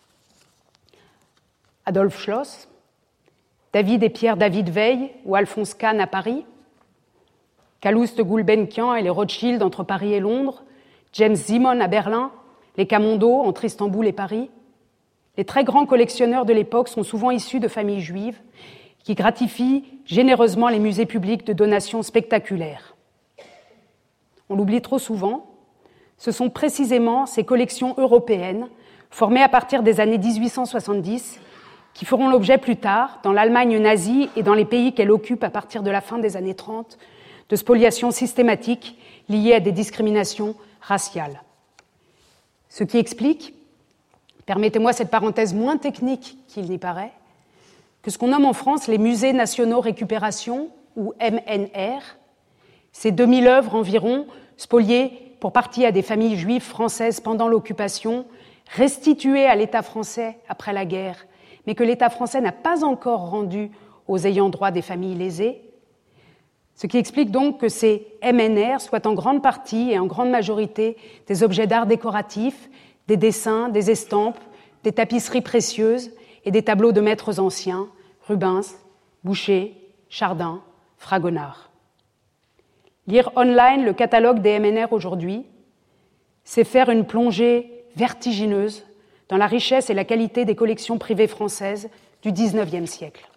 Adolphe Schloss, David et Pierre David Veil ou Alphonse Kahn à Paris, Calouste Gulbenkian et les Rothschild entre Paris et Londres, James Simon à Berlin, les Camondo entre Istanbul et Paris. Les très grands collectionneurs de l'époque sont souvent issus de familles juives qui gratifient généreusement les musées publics de donations spectaculaires. On l'oublie trop souvent, ce sont précisément ces collections européennes, formées à partir des années 1870, qui feront l'objet plus tard, dans l'Allemagne nazie et dans les pays qu'elle occupe à partir de la fin des années 30, de spoliations systématiques liées à des discriminations raciales. Ce qui explique, permettez-moi cette parenthèse moins technique qu'il n'y paraît, que ce qu'on nomme en France les musées nationaux récupération, ou MNR, ces 2000 œuvres environ, spoliées pour partie à des familles juives françaises pendant l'occupation, restituées à l'État français après la guerre, mais que l'État français n'a pas encore rendues aux ayants droit des familles lésées, ce qui explique donc que ces MNR soient en grande partie et en grande majorité des objets d'art décoratif, des dessins, des estampes, des tapisseries précieuses et des tableaux de maîtres anciens, Rubens, Boucher, Chardin, Fragonard. Lire online le catalogue des MNR aujourd'hui, c'est faire une plongée vertigineuse dans la richesse et la qualité des collections privées françaises du XIXe siècle.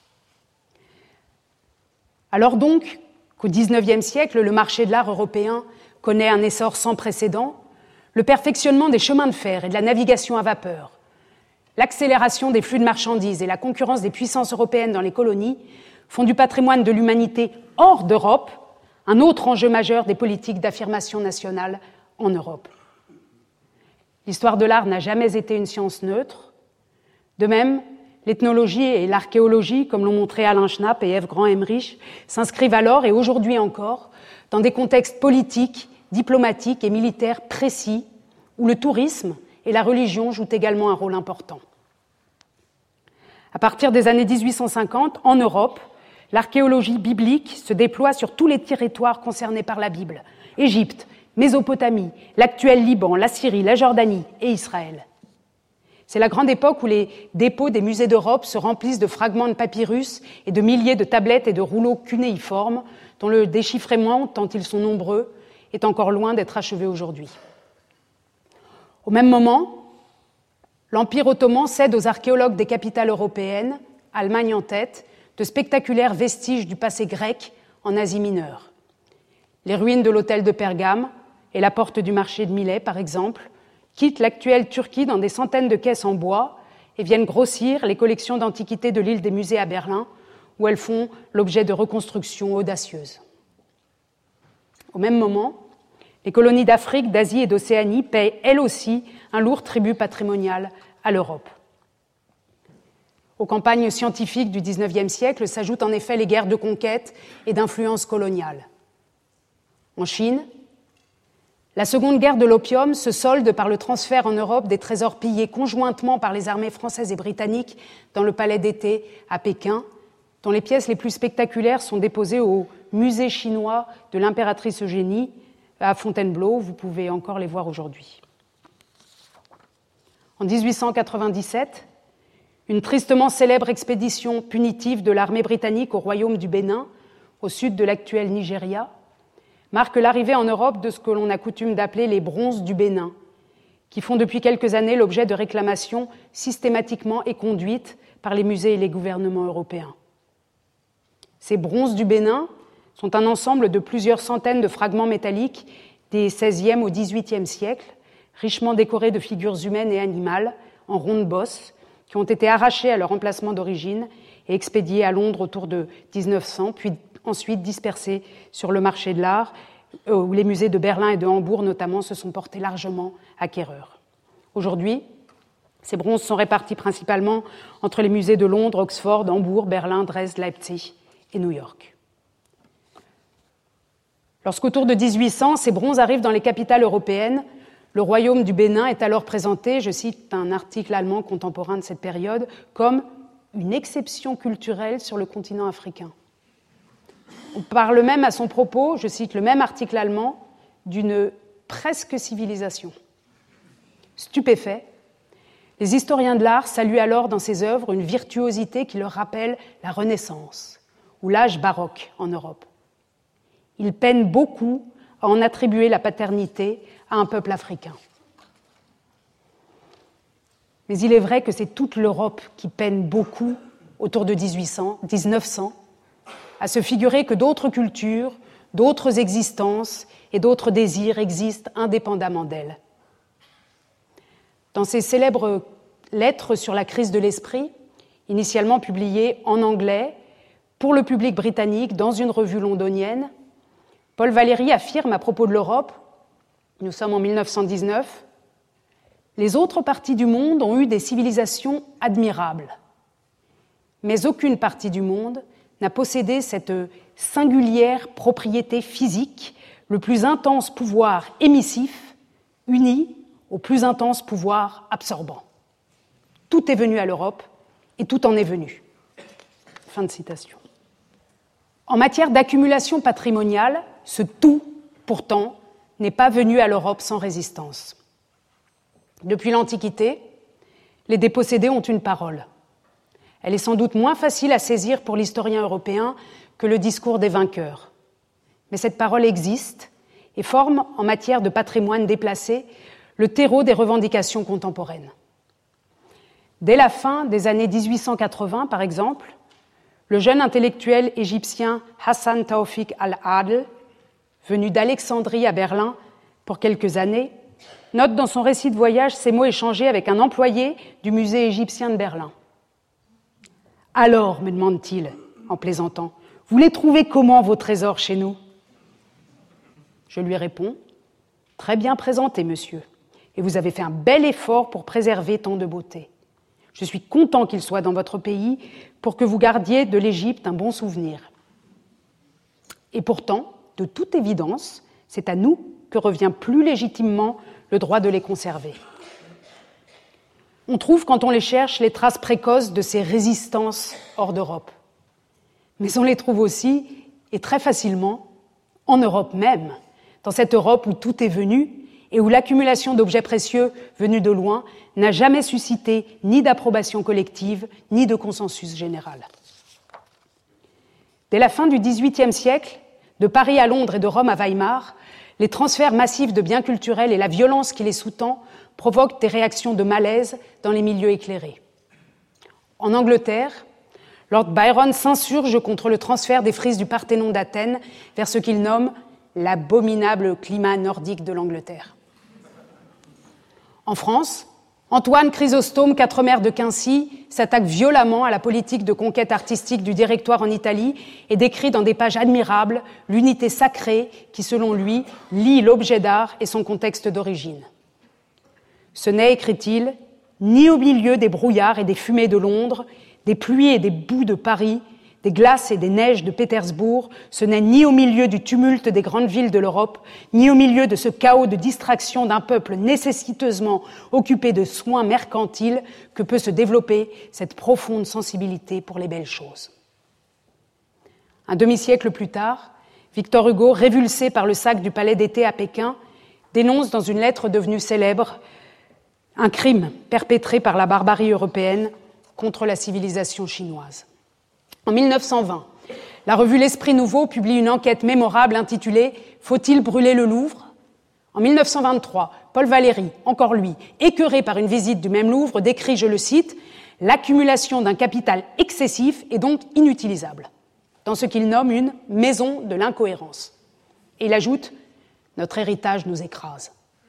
Alors donc qu'au XIXe siècle, le marché de l'art européen connaît un essor sans précédent, le perfectionnement des chemins de fer et de la navigation à vapeur, l'accélération des flux de marchandises et la concurrence des puissances européennes dans les colonies font du patrimoine de l'humanité hors d'Europe un autre enjeu majeur des politiques d'affirmation nationale en Europe. L'histoire de l'art n'a jamais été une science neutre. De même, l'ethnologie et l'archéologie, comme l'ont montré Alain Schnapp et Ève Grand-Emmerich, s'inscrivent alors et aujourd'hui encore dans des contextes politiques, diplomatiques et militaires précis où le tourisme et la religion jouent également un rôle important. À partir des années 1850, en Europe, l'archéologie biblique se déploie sur tous les territoires concernés par la Bible, Égypte, Mésopotamie, l'actuel Liban, la Syrie, la Jordanie et Israël. C'est la grande époque où les dépôts des musées d'Europe se remplissent de fragments de papyrus et de milliers de tablettes et de rouleaux cunéiformes dont le déchiffrement, tant ils sont nombreux, est encore loin d'être achevé aujourd'hui. Au même moment, l'Empire ottoman cède aux archéologues des capitales européennes, Allemagne en tête, de spectaculaires vestiges du passé grec en Asie mineure. Les ruines de l'hôtel de Pergame et la porte du marché de Milet, par exemple, quittent l'actuelle Turquie dans des centaines de caisses en bois et viennent grossir les collections d'antiquités de l'île des musées à Berlin, où elles font l'objet de reconstructions audacieuses. Au même moment, les colonies d'Afrique, d'Asie et d'Océanie paient elles aussi un lourd tribut patrimonial à l'Europe. Aux campagnes scientifiques du XIXe siècle s'ajoutent en effet les guerres de conquête et d'influence coloniale. En Chine, la seconde guerre de l'opium se solde par le transfert en Europe des trésors pillés conjointement par les armées françaises et britanniques dans le palais d'été à Pékin, dont les pièces les plus spectaculaires sont déposées au musée chinois de l'impératrice Eugénie à Fontainebleau. Vous pouvez encore les voir aujourd'hui. En 1897, une tristement célèbre expédition punitive de l'armée britannique au royaume du Bénin, au sud de l'actuel Nigeria, marque l'arrivée en Europe de ce que l'on a coutume d'appeler les bronzes du Bénin, qui font depuis quelques années l'objet de réclamations systématiquement éconduites par les musées et les gouvernements européens. Ces bronzes du Bénin sont un ensemble de plusieurs centaines de fragments métalliques des XVIe au XVIIIe siècle, richement décorés de figures humaines et animales en ronde bosse, qui ont été arrachés à leur emplacement d'origine et expédiés à Londres autour de 1900, puis ensuite dispersés sur le marché de l'art, où les musées de Berlin et de Hambourg notamment se sont portés largement acquéreurs. Aujourd'hui, ces bronzes sont répartis principalement entre les musées de Londres, Oxford, Hambourg, Berlin, Dresde, Leipzig et New York. Lorsqu'autour de 1800, ces bronzes arrivent dans les capitales européennes, le royaume du Bénin est alors présenté, je cite un article allemand contemporain de cette période, comme une exception culturelle sur le continent africain. On parle même à son propos, je cite le même article allemand, d'une presque civilisation. Stupéfaits, les historiens de l'art saluent alors dans ces œuvres une virtuosité qui leur rappelle la Renaissance ou l'âge baroque en Europe. Ils peinent beaucoup à en attribuer la paternité à un peuple africain. Mais il est vrai que c'est toute l'Europe qui peine beaucoup, autour de 1900, à se figurer que d'autres cultures, d'autres existences et d'autres désirs existent indépendamment d'elle. Dans ses célèbres lettres sur la crise de l'esprit, initialement publiées en anglais pour le public britannique dans une revue londonienne, Paul Valéry affirme à propos de l'Europe, nous sommes en 1919, « Les autres parties du monde ont eu des civilisations admirables, mais aucune partie du monde n'a possédé cette singulière propriété physique, le plus intense pouvoir émissif, uni au plus intense pouvoir absorbant. Tout est venu à l'Europe et tout en est venu. » Fin de citation. En matière d'accumulation patrimoniale, ce tout, pourtant, n'est pas venu à l'Europe sans résistance. Depuis l'Antiquité, les dépossédés ont une parole. Elle est sans doute moins facile à saisir pour l'historien européen que le discours des vainqueurs. Mais cette parole existe et forme, en matière de patrimoine déplacé, le terreau des revendications contemporaines. Dès la fin des années 1880, par exemple, le jeune intellectuel égyptien Hassan Taoufik al-Adl, venu d'Alexandrie à Berlin pour quelques années, note dans son récit de voyage ces mots échangés avec un employé du musée égyptien de Berlin. « Alors, me demande-t-il, en plaisantant, vous les trouvez comment vos trésors chez nous ?» Je lui réponds, « Très bien présentés, monsieur, et vous avez fait un bel effort pour préserver tant de beauté. Je suis content qu'ils soient dans votre pays pour que vous gardiez de l'Égypte un bon souvenir. Et pourtant, de toute évidence, c'est à nous que revient plus légitimement le droit de les conserver. On trouve, quand on les cherche, les traces précoces de ces résistances hors d'Europe. Mais on les trouve aussi, et très facilement, en Europe même, dans cette Europe où tout est venu et où l'accumulation d'objets précieux venus de loin n'a jamais suscité ni d'approbation collective, ni de consensus général. Dès la fin du XVIIIe siècle, de Paris à Londres et de Rome à Weimar, les transferts massifs de biens culturels et la violence qui les sous-tend provoquent des réactions de malaise dans les milieux éclairés. En Angleterre, Lord Byron s'insurge contre le transfert des frises du Parthénon d'Athènes vers ce qu'il nomme l'abominable climat nordique de l'Angleterre. En France, Antoine Chrysostome, quatremaire de Quincy, s'attaque violemment à la politique de conquête artistique du Directoire en Italie et décrit dans des pages admirables l'unité sacrée qui, selon lui, lie l'objet d'art et son contexte d'origine. Ce n'est, écrit-il, ni au milieu des brouillards et des fumées de Londres, des pluies et des boues de Paris, des glaces et des neiges de Pétersbourg, ce n'est ni au milieu du tumulte des grandes villes de l'Europe, ni au milieu de ce chaos de distraction d'un peuple nécessiteusement occupé de soins mercantiles que peut se développer cette profonde sensibilité pour les belles choses. Un demi-siècle plus tard, Victor Hugo, révulsé par le sac du palais d'été à Pékin, dénonce dans une lettre devenue célèbre un crime perpétré par la barbarie européenne contre la civilisation chinoise. En 1920, la revue L'Esprit Nouveau publie une enquête mémorable intitulée « Faut-il brûler le Louvre ?» En 1923, Paul Valéry, encore lui, écœuré par une visite du même Louvre, décrit, je le cite, « l'accumulation d'un capital excessif et donc inutilisable », dans ce qu'il nomme une « maison de l'incohérence ». Et il ajoute « notre héritage nous écrase ».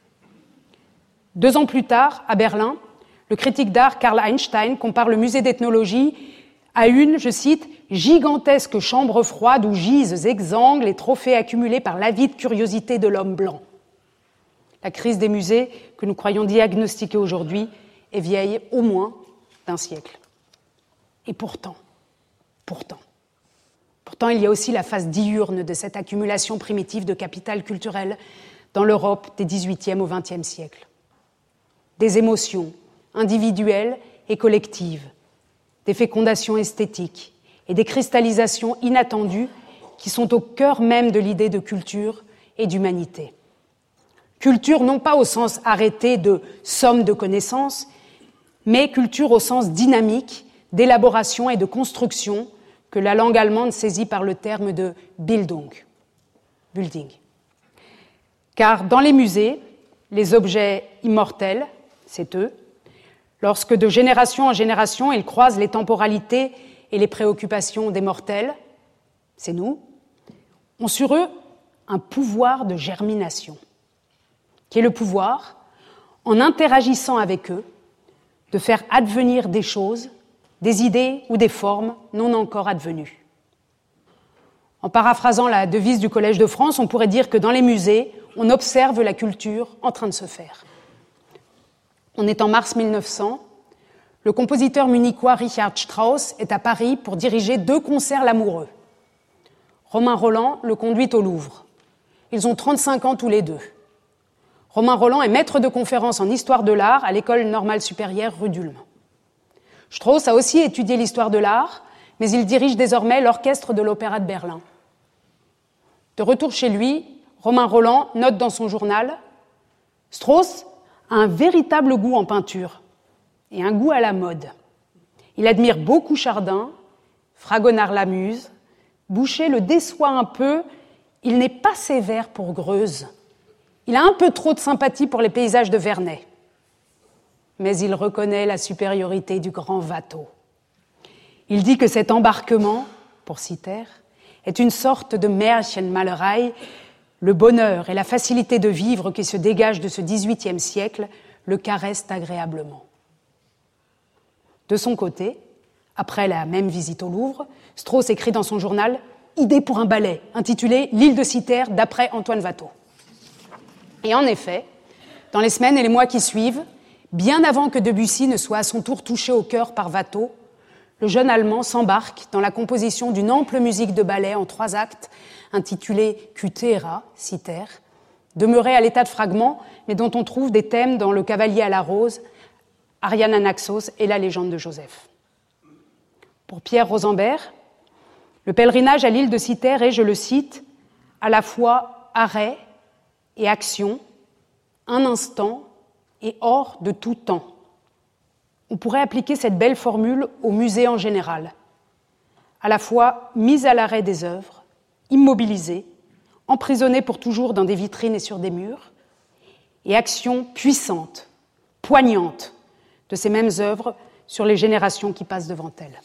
2 ans plus tard, à Berlin, le critique d'art Karl Einstein compare le musée d'ethnologie à une, je cite, « gigantesque chambre froide où gisent exsangues les trophées accumulés par l'avide curiosité de l'homme blanc ». La crise des musées, que nous croyons diagnostiquer aujourd'hui, est vieille au moins d'un siècle. Et pourtant, il y a aussi la face diurne de cette accumulation primitive de capital culturel dans l'Europe des XVIIIe au XXe siècle. Des émotions individuelles et collectives, des fécondations esthétiques et des cristallisations inattendues qui sont au cœur même de l'idée de culture et d'humanité. Culture non pas au sens arrêté de somme de connaissances, mais culture au sens dynamique d'élaboration et de construction que la langue allemande saisit par le terme de Bildung, building. Car dans les musées, les objets immortels, c'est eux, lorsque de génération en génération, ils croisent les temporalités et les préoccupations des mortels, c'est nous, ont sur eux un pouvoir de germination, qui est le pouvoir, en interagissant avec eux, de faire advenir des choses, des idées ou des formes non encore advenues. En paraphrasant la devise du Collège de France, on pourrait dire que dans les musées, on observe la culture en train de se faire. On est en mars 1900. Le compositeur munichois Richard Strauss est à Paris pour diriger 2 concerts l'amoureux. Romain Rolland le conduit au Louvre. Ils ont 35 ans tous les deux. Romain Rolland est maître de conférence en histoire de l'art à l'École normale supérieure rue d'Ulm. Strauss a aussi étudié l'histoire de l'art, mais il dirige désormais l'orchestre de l'Opéra de Berlin. De retour chez lui, Romain Rolland note dans son journal « Strauss a un véritable goût en peinture et un goût à la mode. Il admire beaucoup Chardin, Fragonard l'amuse, Boucher le déçoit un peu, il n'est pas sévère pour Greuze. Il a un peu trop de sympathie pour les paysages de Vernet. Mais il reconnaît la supériorité du grand Watteau. Il dit que cet embarquement, pour Citer, est une sorte de Märchenmalerei. Le bonheur et la facilité de vivre qui se dégagent de ce XVIIIe siècle le caressent agréablement. De son côté, après la même visite au Louvre, Strauss écrit dans son journal « Idée pour un ballet » intitulé « L'île de Citer » d'après Antoine Watteau. Et en effet, dans les semaines et les mois qui suivent, bien avant que Debussy ne soit à son tour touché au cœur par Watteau, le jeune Allemand s'embarque dans la composition d'une ample musique de ballet en 3 actes intitulée Kythera, Citer, demeurée à l'état de fragment, mais dont on trouve des thèmes dans Le Cavalier à la Rose, Ariane Anaxos et La Légende de Joseph. Pour Pierre Rosenberg, le pèlerinage à l'île de Citer est, je le cite, à la fois arrêt et action, un instant et hors de tout temps. On pourrait appliquer cette belle formule au musée en général, à la fois mise à l'arrêt des œuvres, immobilisée, emprisonnée pour toujours dans des vitrines et sur des murs, et action puissante, poignante de ces mêmes œuvres sur les générations qui passent devant elles.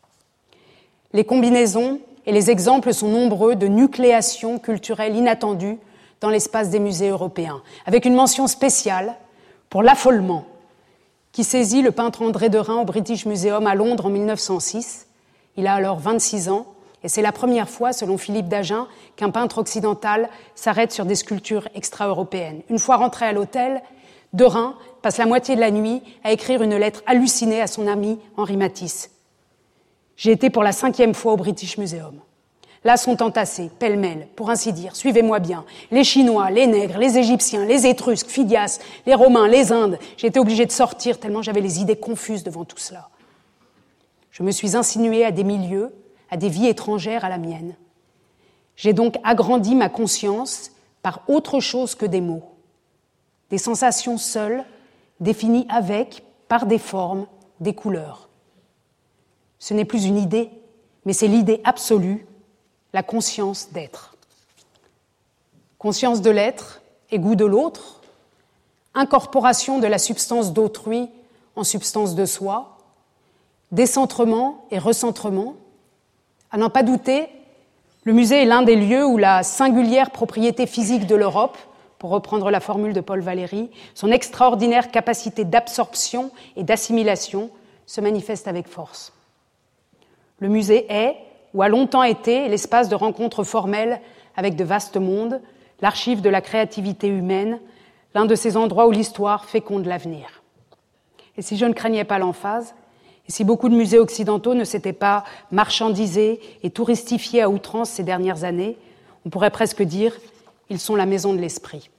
Les combinaisons et les exemples sont nombreux de nucléations culturelles inattendues dans l'espace des musées européens, avec une mention spéciale pour l'affolement qui saisit le peintre André Derain au British Museum à Londres en 1906. Il a alors 26 ans et c'est la première fois, selon Philippe Dagen, qu'un peintre occidental s'arrête sur des sculptures extra-européennes. Une fois rentré à l'hôtel, Derain passe la moitié de la nuit à écrire une lettre hallucinée à son ami Henri Matisse. J'ai été pour la 5e fois au British Museum. Là sont entassés, pêle-mêle, pour ainsi dire, suivez-moi bien, les Chinois, les Nègres, les Égyptiens, les Étrusques, Phidias, les Romains, les Indes. J'ai été obligé de sortir tellement j'avais les idées confuses devant tout cela. Je me suis insinué à des milieux, à des vies étrangères à la mienne. J'ai donc agrandi ma conscience par autre chose que des mots. Des sensations seules, définies avec, par des formes, des couleurs. Ce n'est plus une idée, mais c'est l'idée absolue, la conscience d'être. Conscience de l'être et goût de l'autre, incorporation de la substance d'autrui en substance de soi, décentrement et recentrement. À n'en pas douter, le musée est l'un des lieux où la singulière propriété physique de l'Europe, pour reprendre la formule de Paul Valéry, son extraordinaire capacité d'absorption et d'assimilation se manifeste avec force. Le musée est, ou a longtemps été, l'espace de rencontres formelles avec de vastes mondes, l'archive de la créativité humaine, l'un de ces endroits où l'histoire féconde l'avenir. Et si je ne craignais pas l'emphase, et si beaucoup de musées occidentaux ne s'étaient pas marchandisés et touristifiés à outrance ces dernières années, on pourrait presque dire ils sont la maison de l'esprit.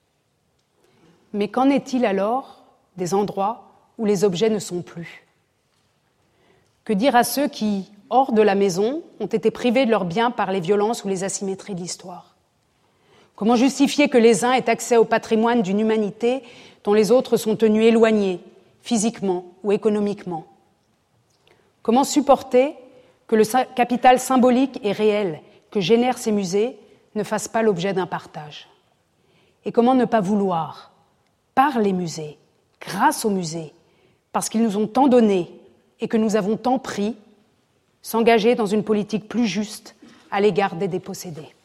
Mais qu'en est-il alors des endroits où les objets ne sont plus ? Que dire à ceux qui, hors de la maison, ont été privés de leurs biens par les violences ou les asymétries de l'histoire ? Comment justifier que les uns aient accès au patrimoine d'une humanité dont les autres sont tenus éloignés, physiquement ou économiquement ? Comment supporter que le capital symbolique et réel que génèrent ces musées ne fasse pas l'objet d'un partage ? Et comment ne pas vouloir, par les musées, grâce aux musées, parce qu'ils nous ont tant donné et que nous avons tant pris, s'engager dans une politique plus juste à l'égard des dépossédés.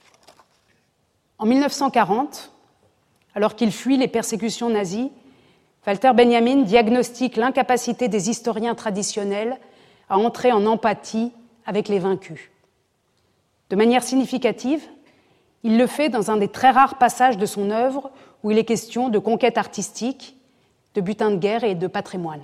En 1940, alors qu'il fuit les persécutions nazies, Walter Benjamin diagnostique l'incapacité des historiens traditionnels à entrer en empathie avec les vaincus. De manière significative, il le fait dans un des très rares passages de son œuvre où il est question de conquête artistique, de butin de guerre et de patrimoine.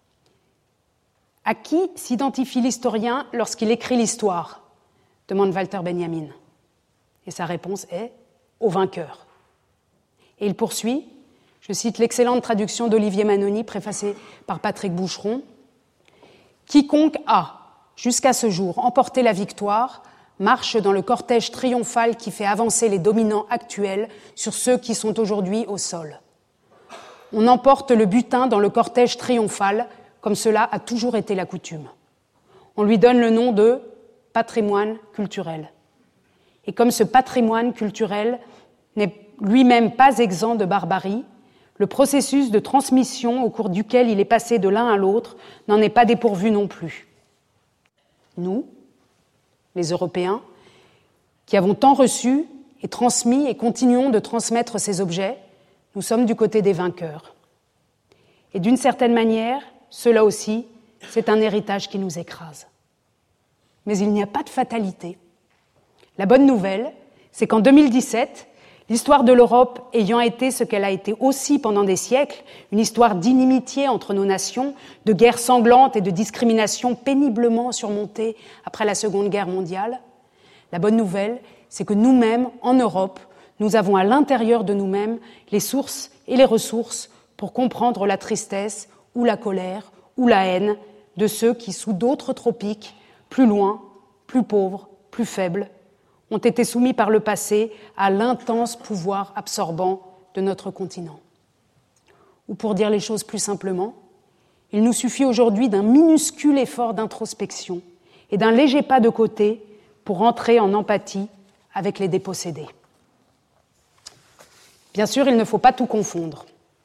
À qui s'identifie l'historien lorsqu'il écrit l'histoire ? Demande Walter Benjamin. Et sa réponse est « au vainqueur ». Et il poursuit, je cite l'excellente traduction d'Olivier Manoni préfacée par Patrick Boucheron, « Quiconque a, jusqu'à ce jour, emporté la victoire, marche dans le cortège triomphal qui fait avancer les dominants actuels sur ceux qui sont aujourd'hui au sol. On emporte le butin dans le cortège triomphal, comme cela a toujours été la coutume. On lui donne le nom de patrimoine culturel. Et comme ce patrimoine culturel n'est lui-même pas exempt de barbarie, le processus de transmission au cours duquel il est passé de l'un à l'autre n'en est pas dépourvu non plus. Nous, les Européens, qui avons tant reçu et transmis et continuons de transmettre ces objets, nous sommes du côté des vainqueurs. Et d'une certaine manière, cela aussi, c'est un héritage qui nous écrase. Mais il n'y a pas de fatalité. La bonne nouvelle, c'est qu'en 2017, l'histoire de l'Europe ayant été ce qu'elle a été aussi pendant des siècles, une histoire d'inimitié entre nos nations, de guerres sanglantes et de discriminations péniblement surmontées après la Seconde Guerre mondiale, la bonne nouvelle, c'est que nous-mêmes, en Europe, nous avons à l'intérieur de nous-mêmes les sources et les ressources pour comprendre la tristesse ou la colère ou la haine de ceux qui, sous d'autres tropiques, plus loin, plus pauvres, plus faibles, ont été soumis par le passé à l'intense pouvoir absorbant de notre continent. Ou pour dire les choses plus simplement, il nous suffit aujourd'hui d'un minuscule effort d'introspection et d'un léger pas de côté pour entrer en empathie avec les dépossédés. Bien sûr, il ne faut pas tout confondre.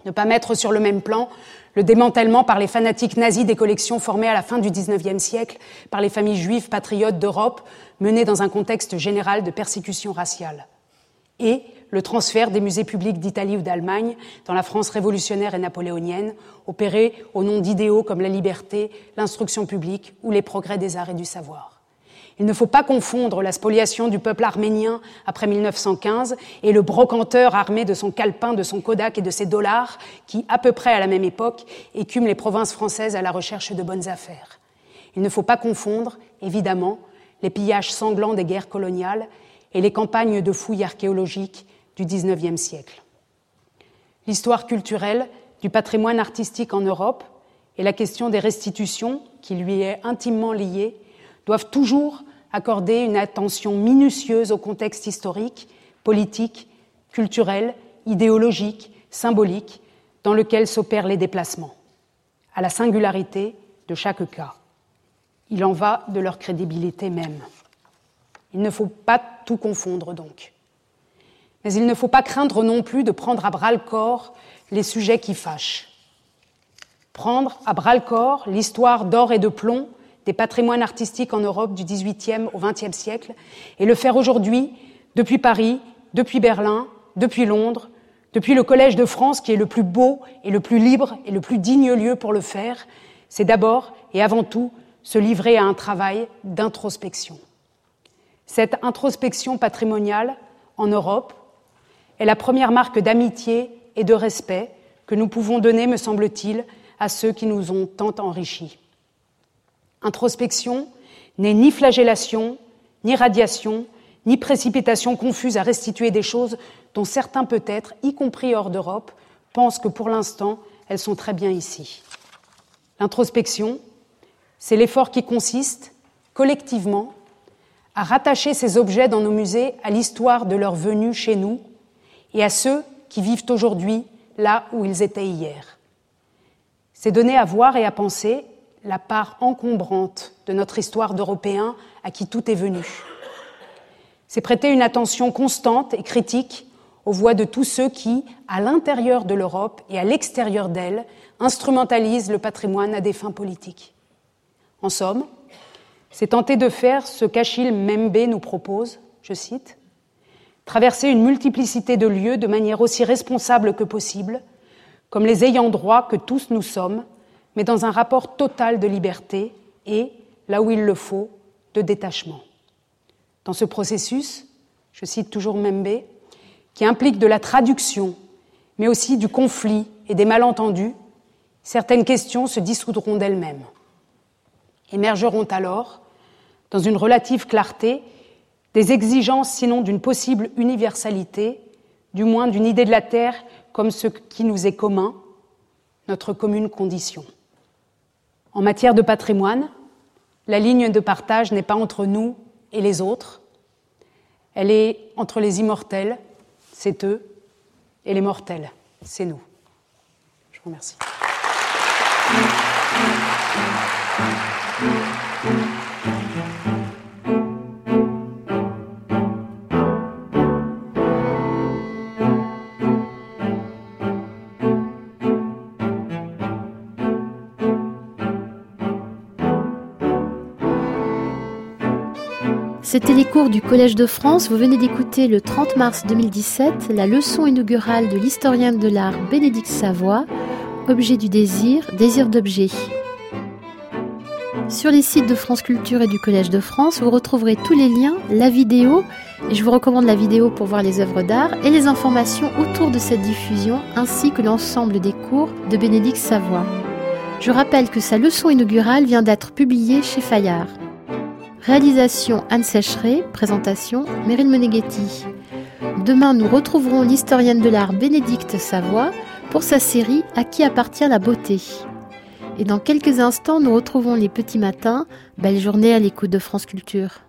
Ne pas mettre sur le même plan le démantèlement par les fanatiques nazis des collections formées à la fin du XIXe siècle par les familles juives patriotes d'Europe, menées dans un contexte général de persécution raciale. Et le transfert des musées publics d'Italie ou d'Allemagne dans la France révolutionnaire et napoléonienne, opéré au nom d'idéaux comme la liberté, l'instruction publique ou les progrès des arts et du savoir. Il ne faut pas confondre la spoliation du peuple arménien après 1915 et le brocanteur armé de son calepin, de son Kodak et de ses dollars qui, à peu près à la même époque, écume les provinces françaises à la recherche de bonnes affaires. Il ne faut pas confondre, évidemment, les pillages sanglants des guerres coloniales et les campagnes de fouilles archéologiques du XIXe siècle. L'histoire culturelle du patrimoine artistique en Europe et la question des restitutions, qui lui est intimement liée, doivent toujours accorder une attention minutieuse au contexte historique, politique, culturel, idéologique, symbolique, dans lequel s'opèrent les déplacements, à la singularité de chaque cas. Il en va de leur crédibilité même. Il ne faut pas tout confondre donc. Mais il ne faut pas craindre non plus de prendre à bras-le-corps les sujets qui fâchent. Prendre à bras-le-corps l'histoire d'or et de plomb des patrimoines artistiques en Europe du XVIIIe au XXe siècle et le faire aujourd'hui depuis Paris, depuis Berlin, depuis Londres, depuis le Collège de France qui est le plus beau et le plus libre et le plus digne lieu pour le faire, c'est d'abord et avant tout se livrer à un travail d'introspection. Cette introspection patrimoniale en Europe est la première marque d'amitié et de respect que nous pouvons donner, me semble-t-il, à ceux qui nous ont tant enrichis. Introspection n'est ni flagellation, ni radiation, ni précipitation confuse à restituer des choses dont certains peut-être, y compris hors d'Europe, pensent que pour l'instant, elles sont très bien ici. L'introspection, c'est l'effort qui consiste, collectivement, à rattacher ces objets dans nos musées à l'histoire de leur venue chez nous et à ceux qui vivent aujourd'hui là où ils étaient hier. C'est donner à voir et à penser la part encombrante de notre histoire d'Européens à qui tout est venu. C'est prêter une attention constante et critique aux voix de tous ceux qui, à l'intérieur de l'Europe et à l'extérieur d'elle, instrumentalisent le patrimoine à des fins politiques. En somme, c'est tenter de faire ce qu'Achille Mbembe nous propose, je cite, « traverser une multiplicité de lieux de manière aussi responsable que possible, comme les ayants droit que tous nous sommes, mais dans un rapport total de liberté et, là où il le faut, de détachement. Dans ce processus, je cite toujours Mbembe, qui implique de la traduction, mais aussi du conflit et des malentendus, certaines questions se dissoudront d'elles-mêmes. Émergeront alors, dans une relative clarté, des exigences sinon d'une possible universalité, du moins d'une idée de la Terre comme ce qui nous est commun, notre commune condition. En matière de patrimoine, la ligne de partage n'est pas entre nous et les autres, elle est entre les immortels, c'est eux, et les mortels, c'est nous. Je vous remercie. C'était les cours du Collège de France. Vous venez d'écouter le 30 mars 2017 la leçon inaugurale de l'historienne de l'art Bénédicte Savoie, Objet du désir, désir d'objet. Sur les sites de France Culture et du Collège de France, vous retrouverez tous les liens, la vidéo, et je vous recommande la vidéo pour voir les œuvres d'art, et les informations autour de cette diffusion, ainsi que l'ensemble des cours de Bénédicte Savoie. Je rappelle que sa leçon inaugurale vient d'être publiée chez Fayard. Réalisation Anne Sécheret, présentation Meryl Meneghetti. Demain, nous retrouverons l'historienne de l'art Bénédicte Savoie pour sa série « À qui appartient la beauté ?» Et dans quelques instants, nous retrouvons les petits matins. Belle journée à l'écoute de France Culture.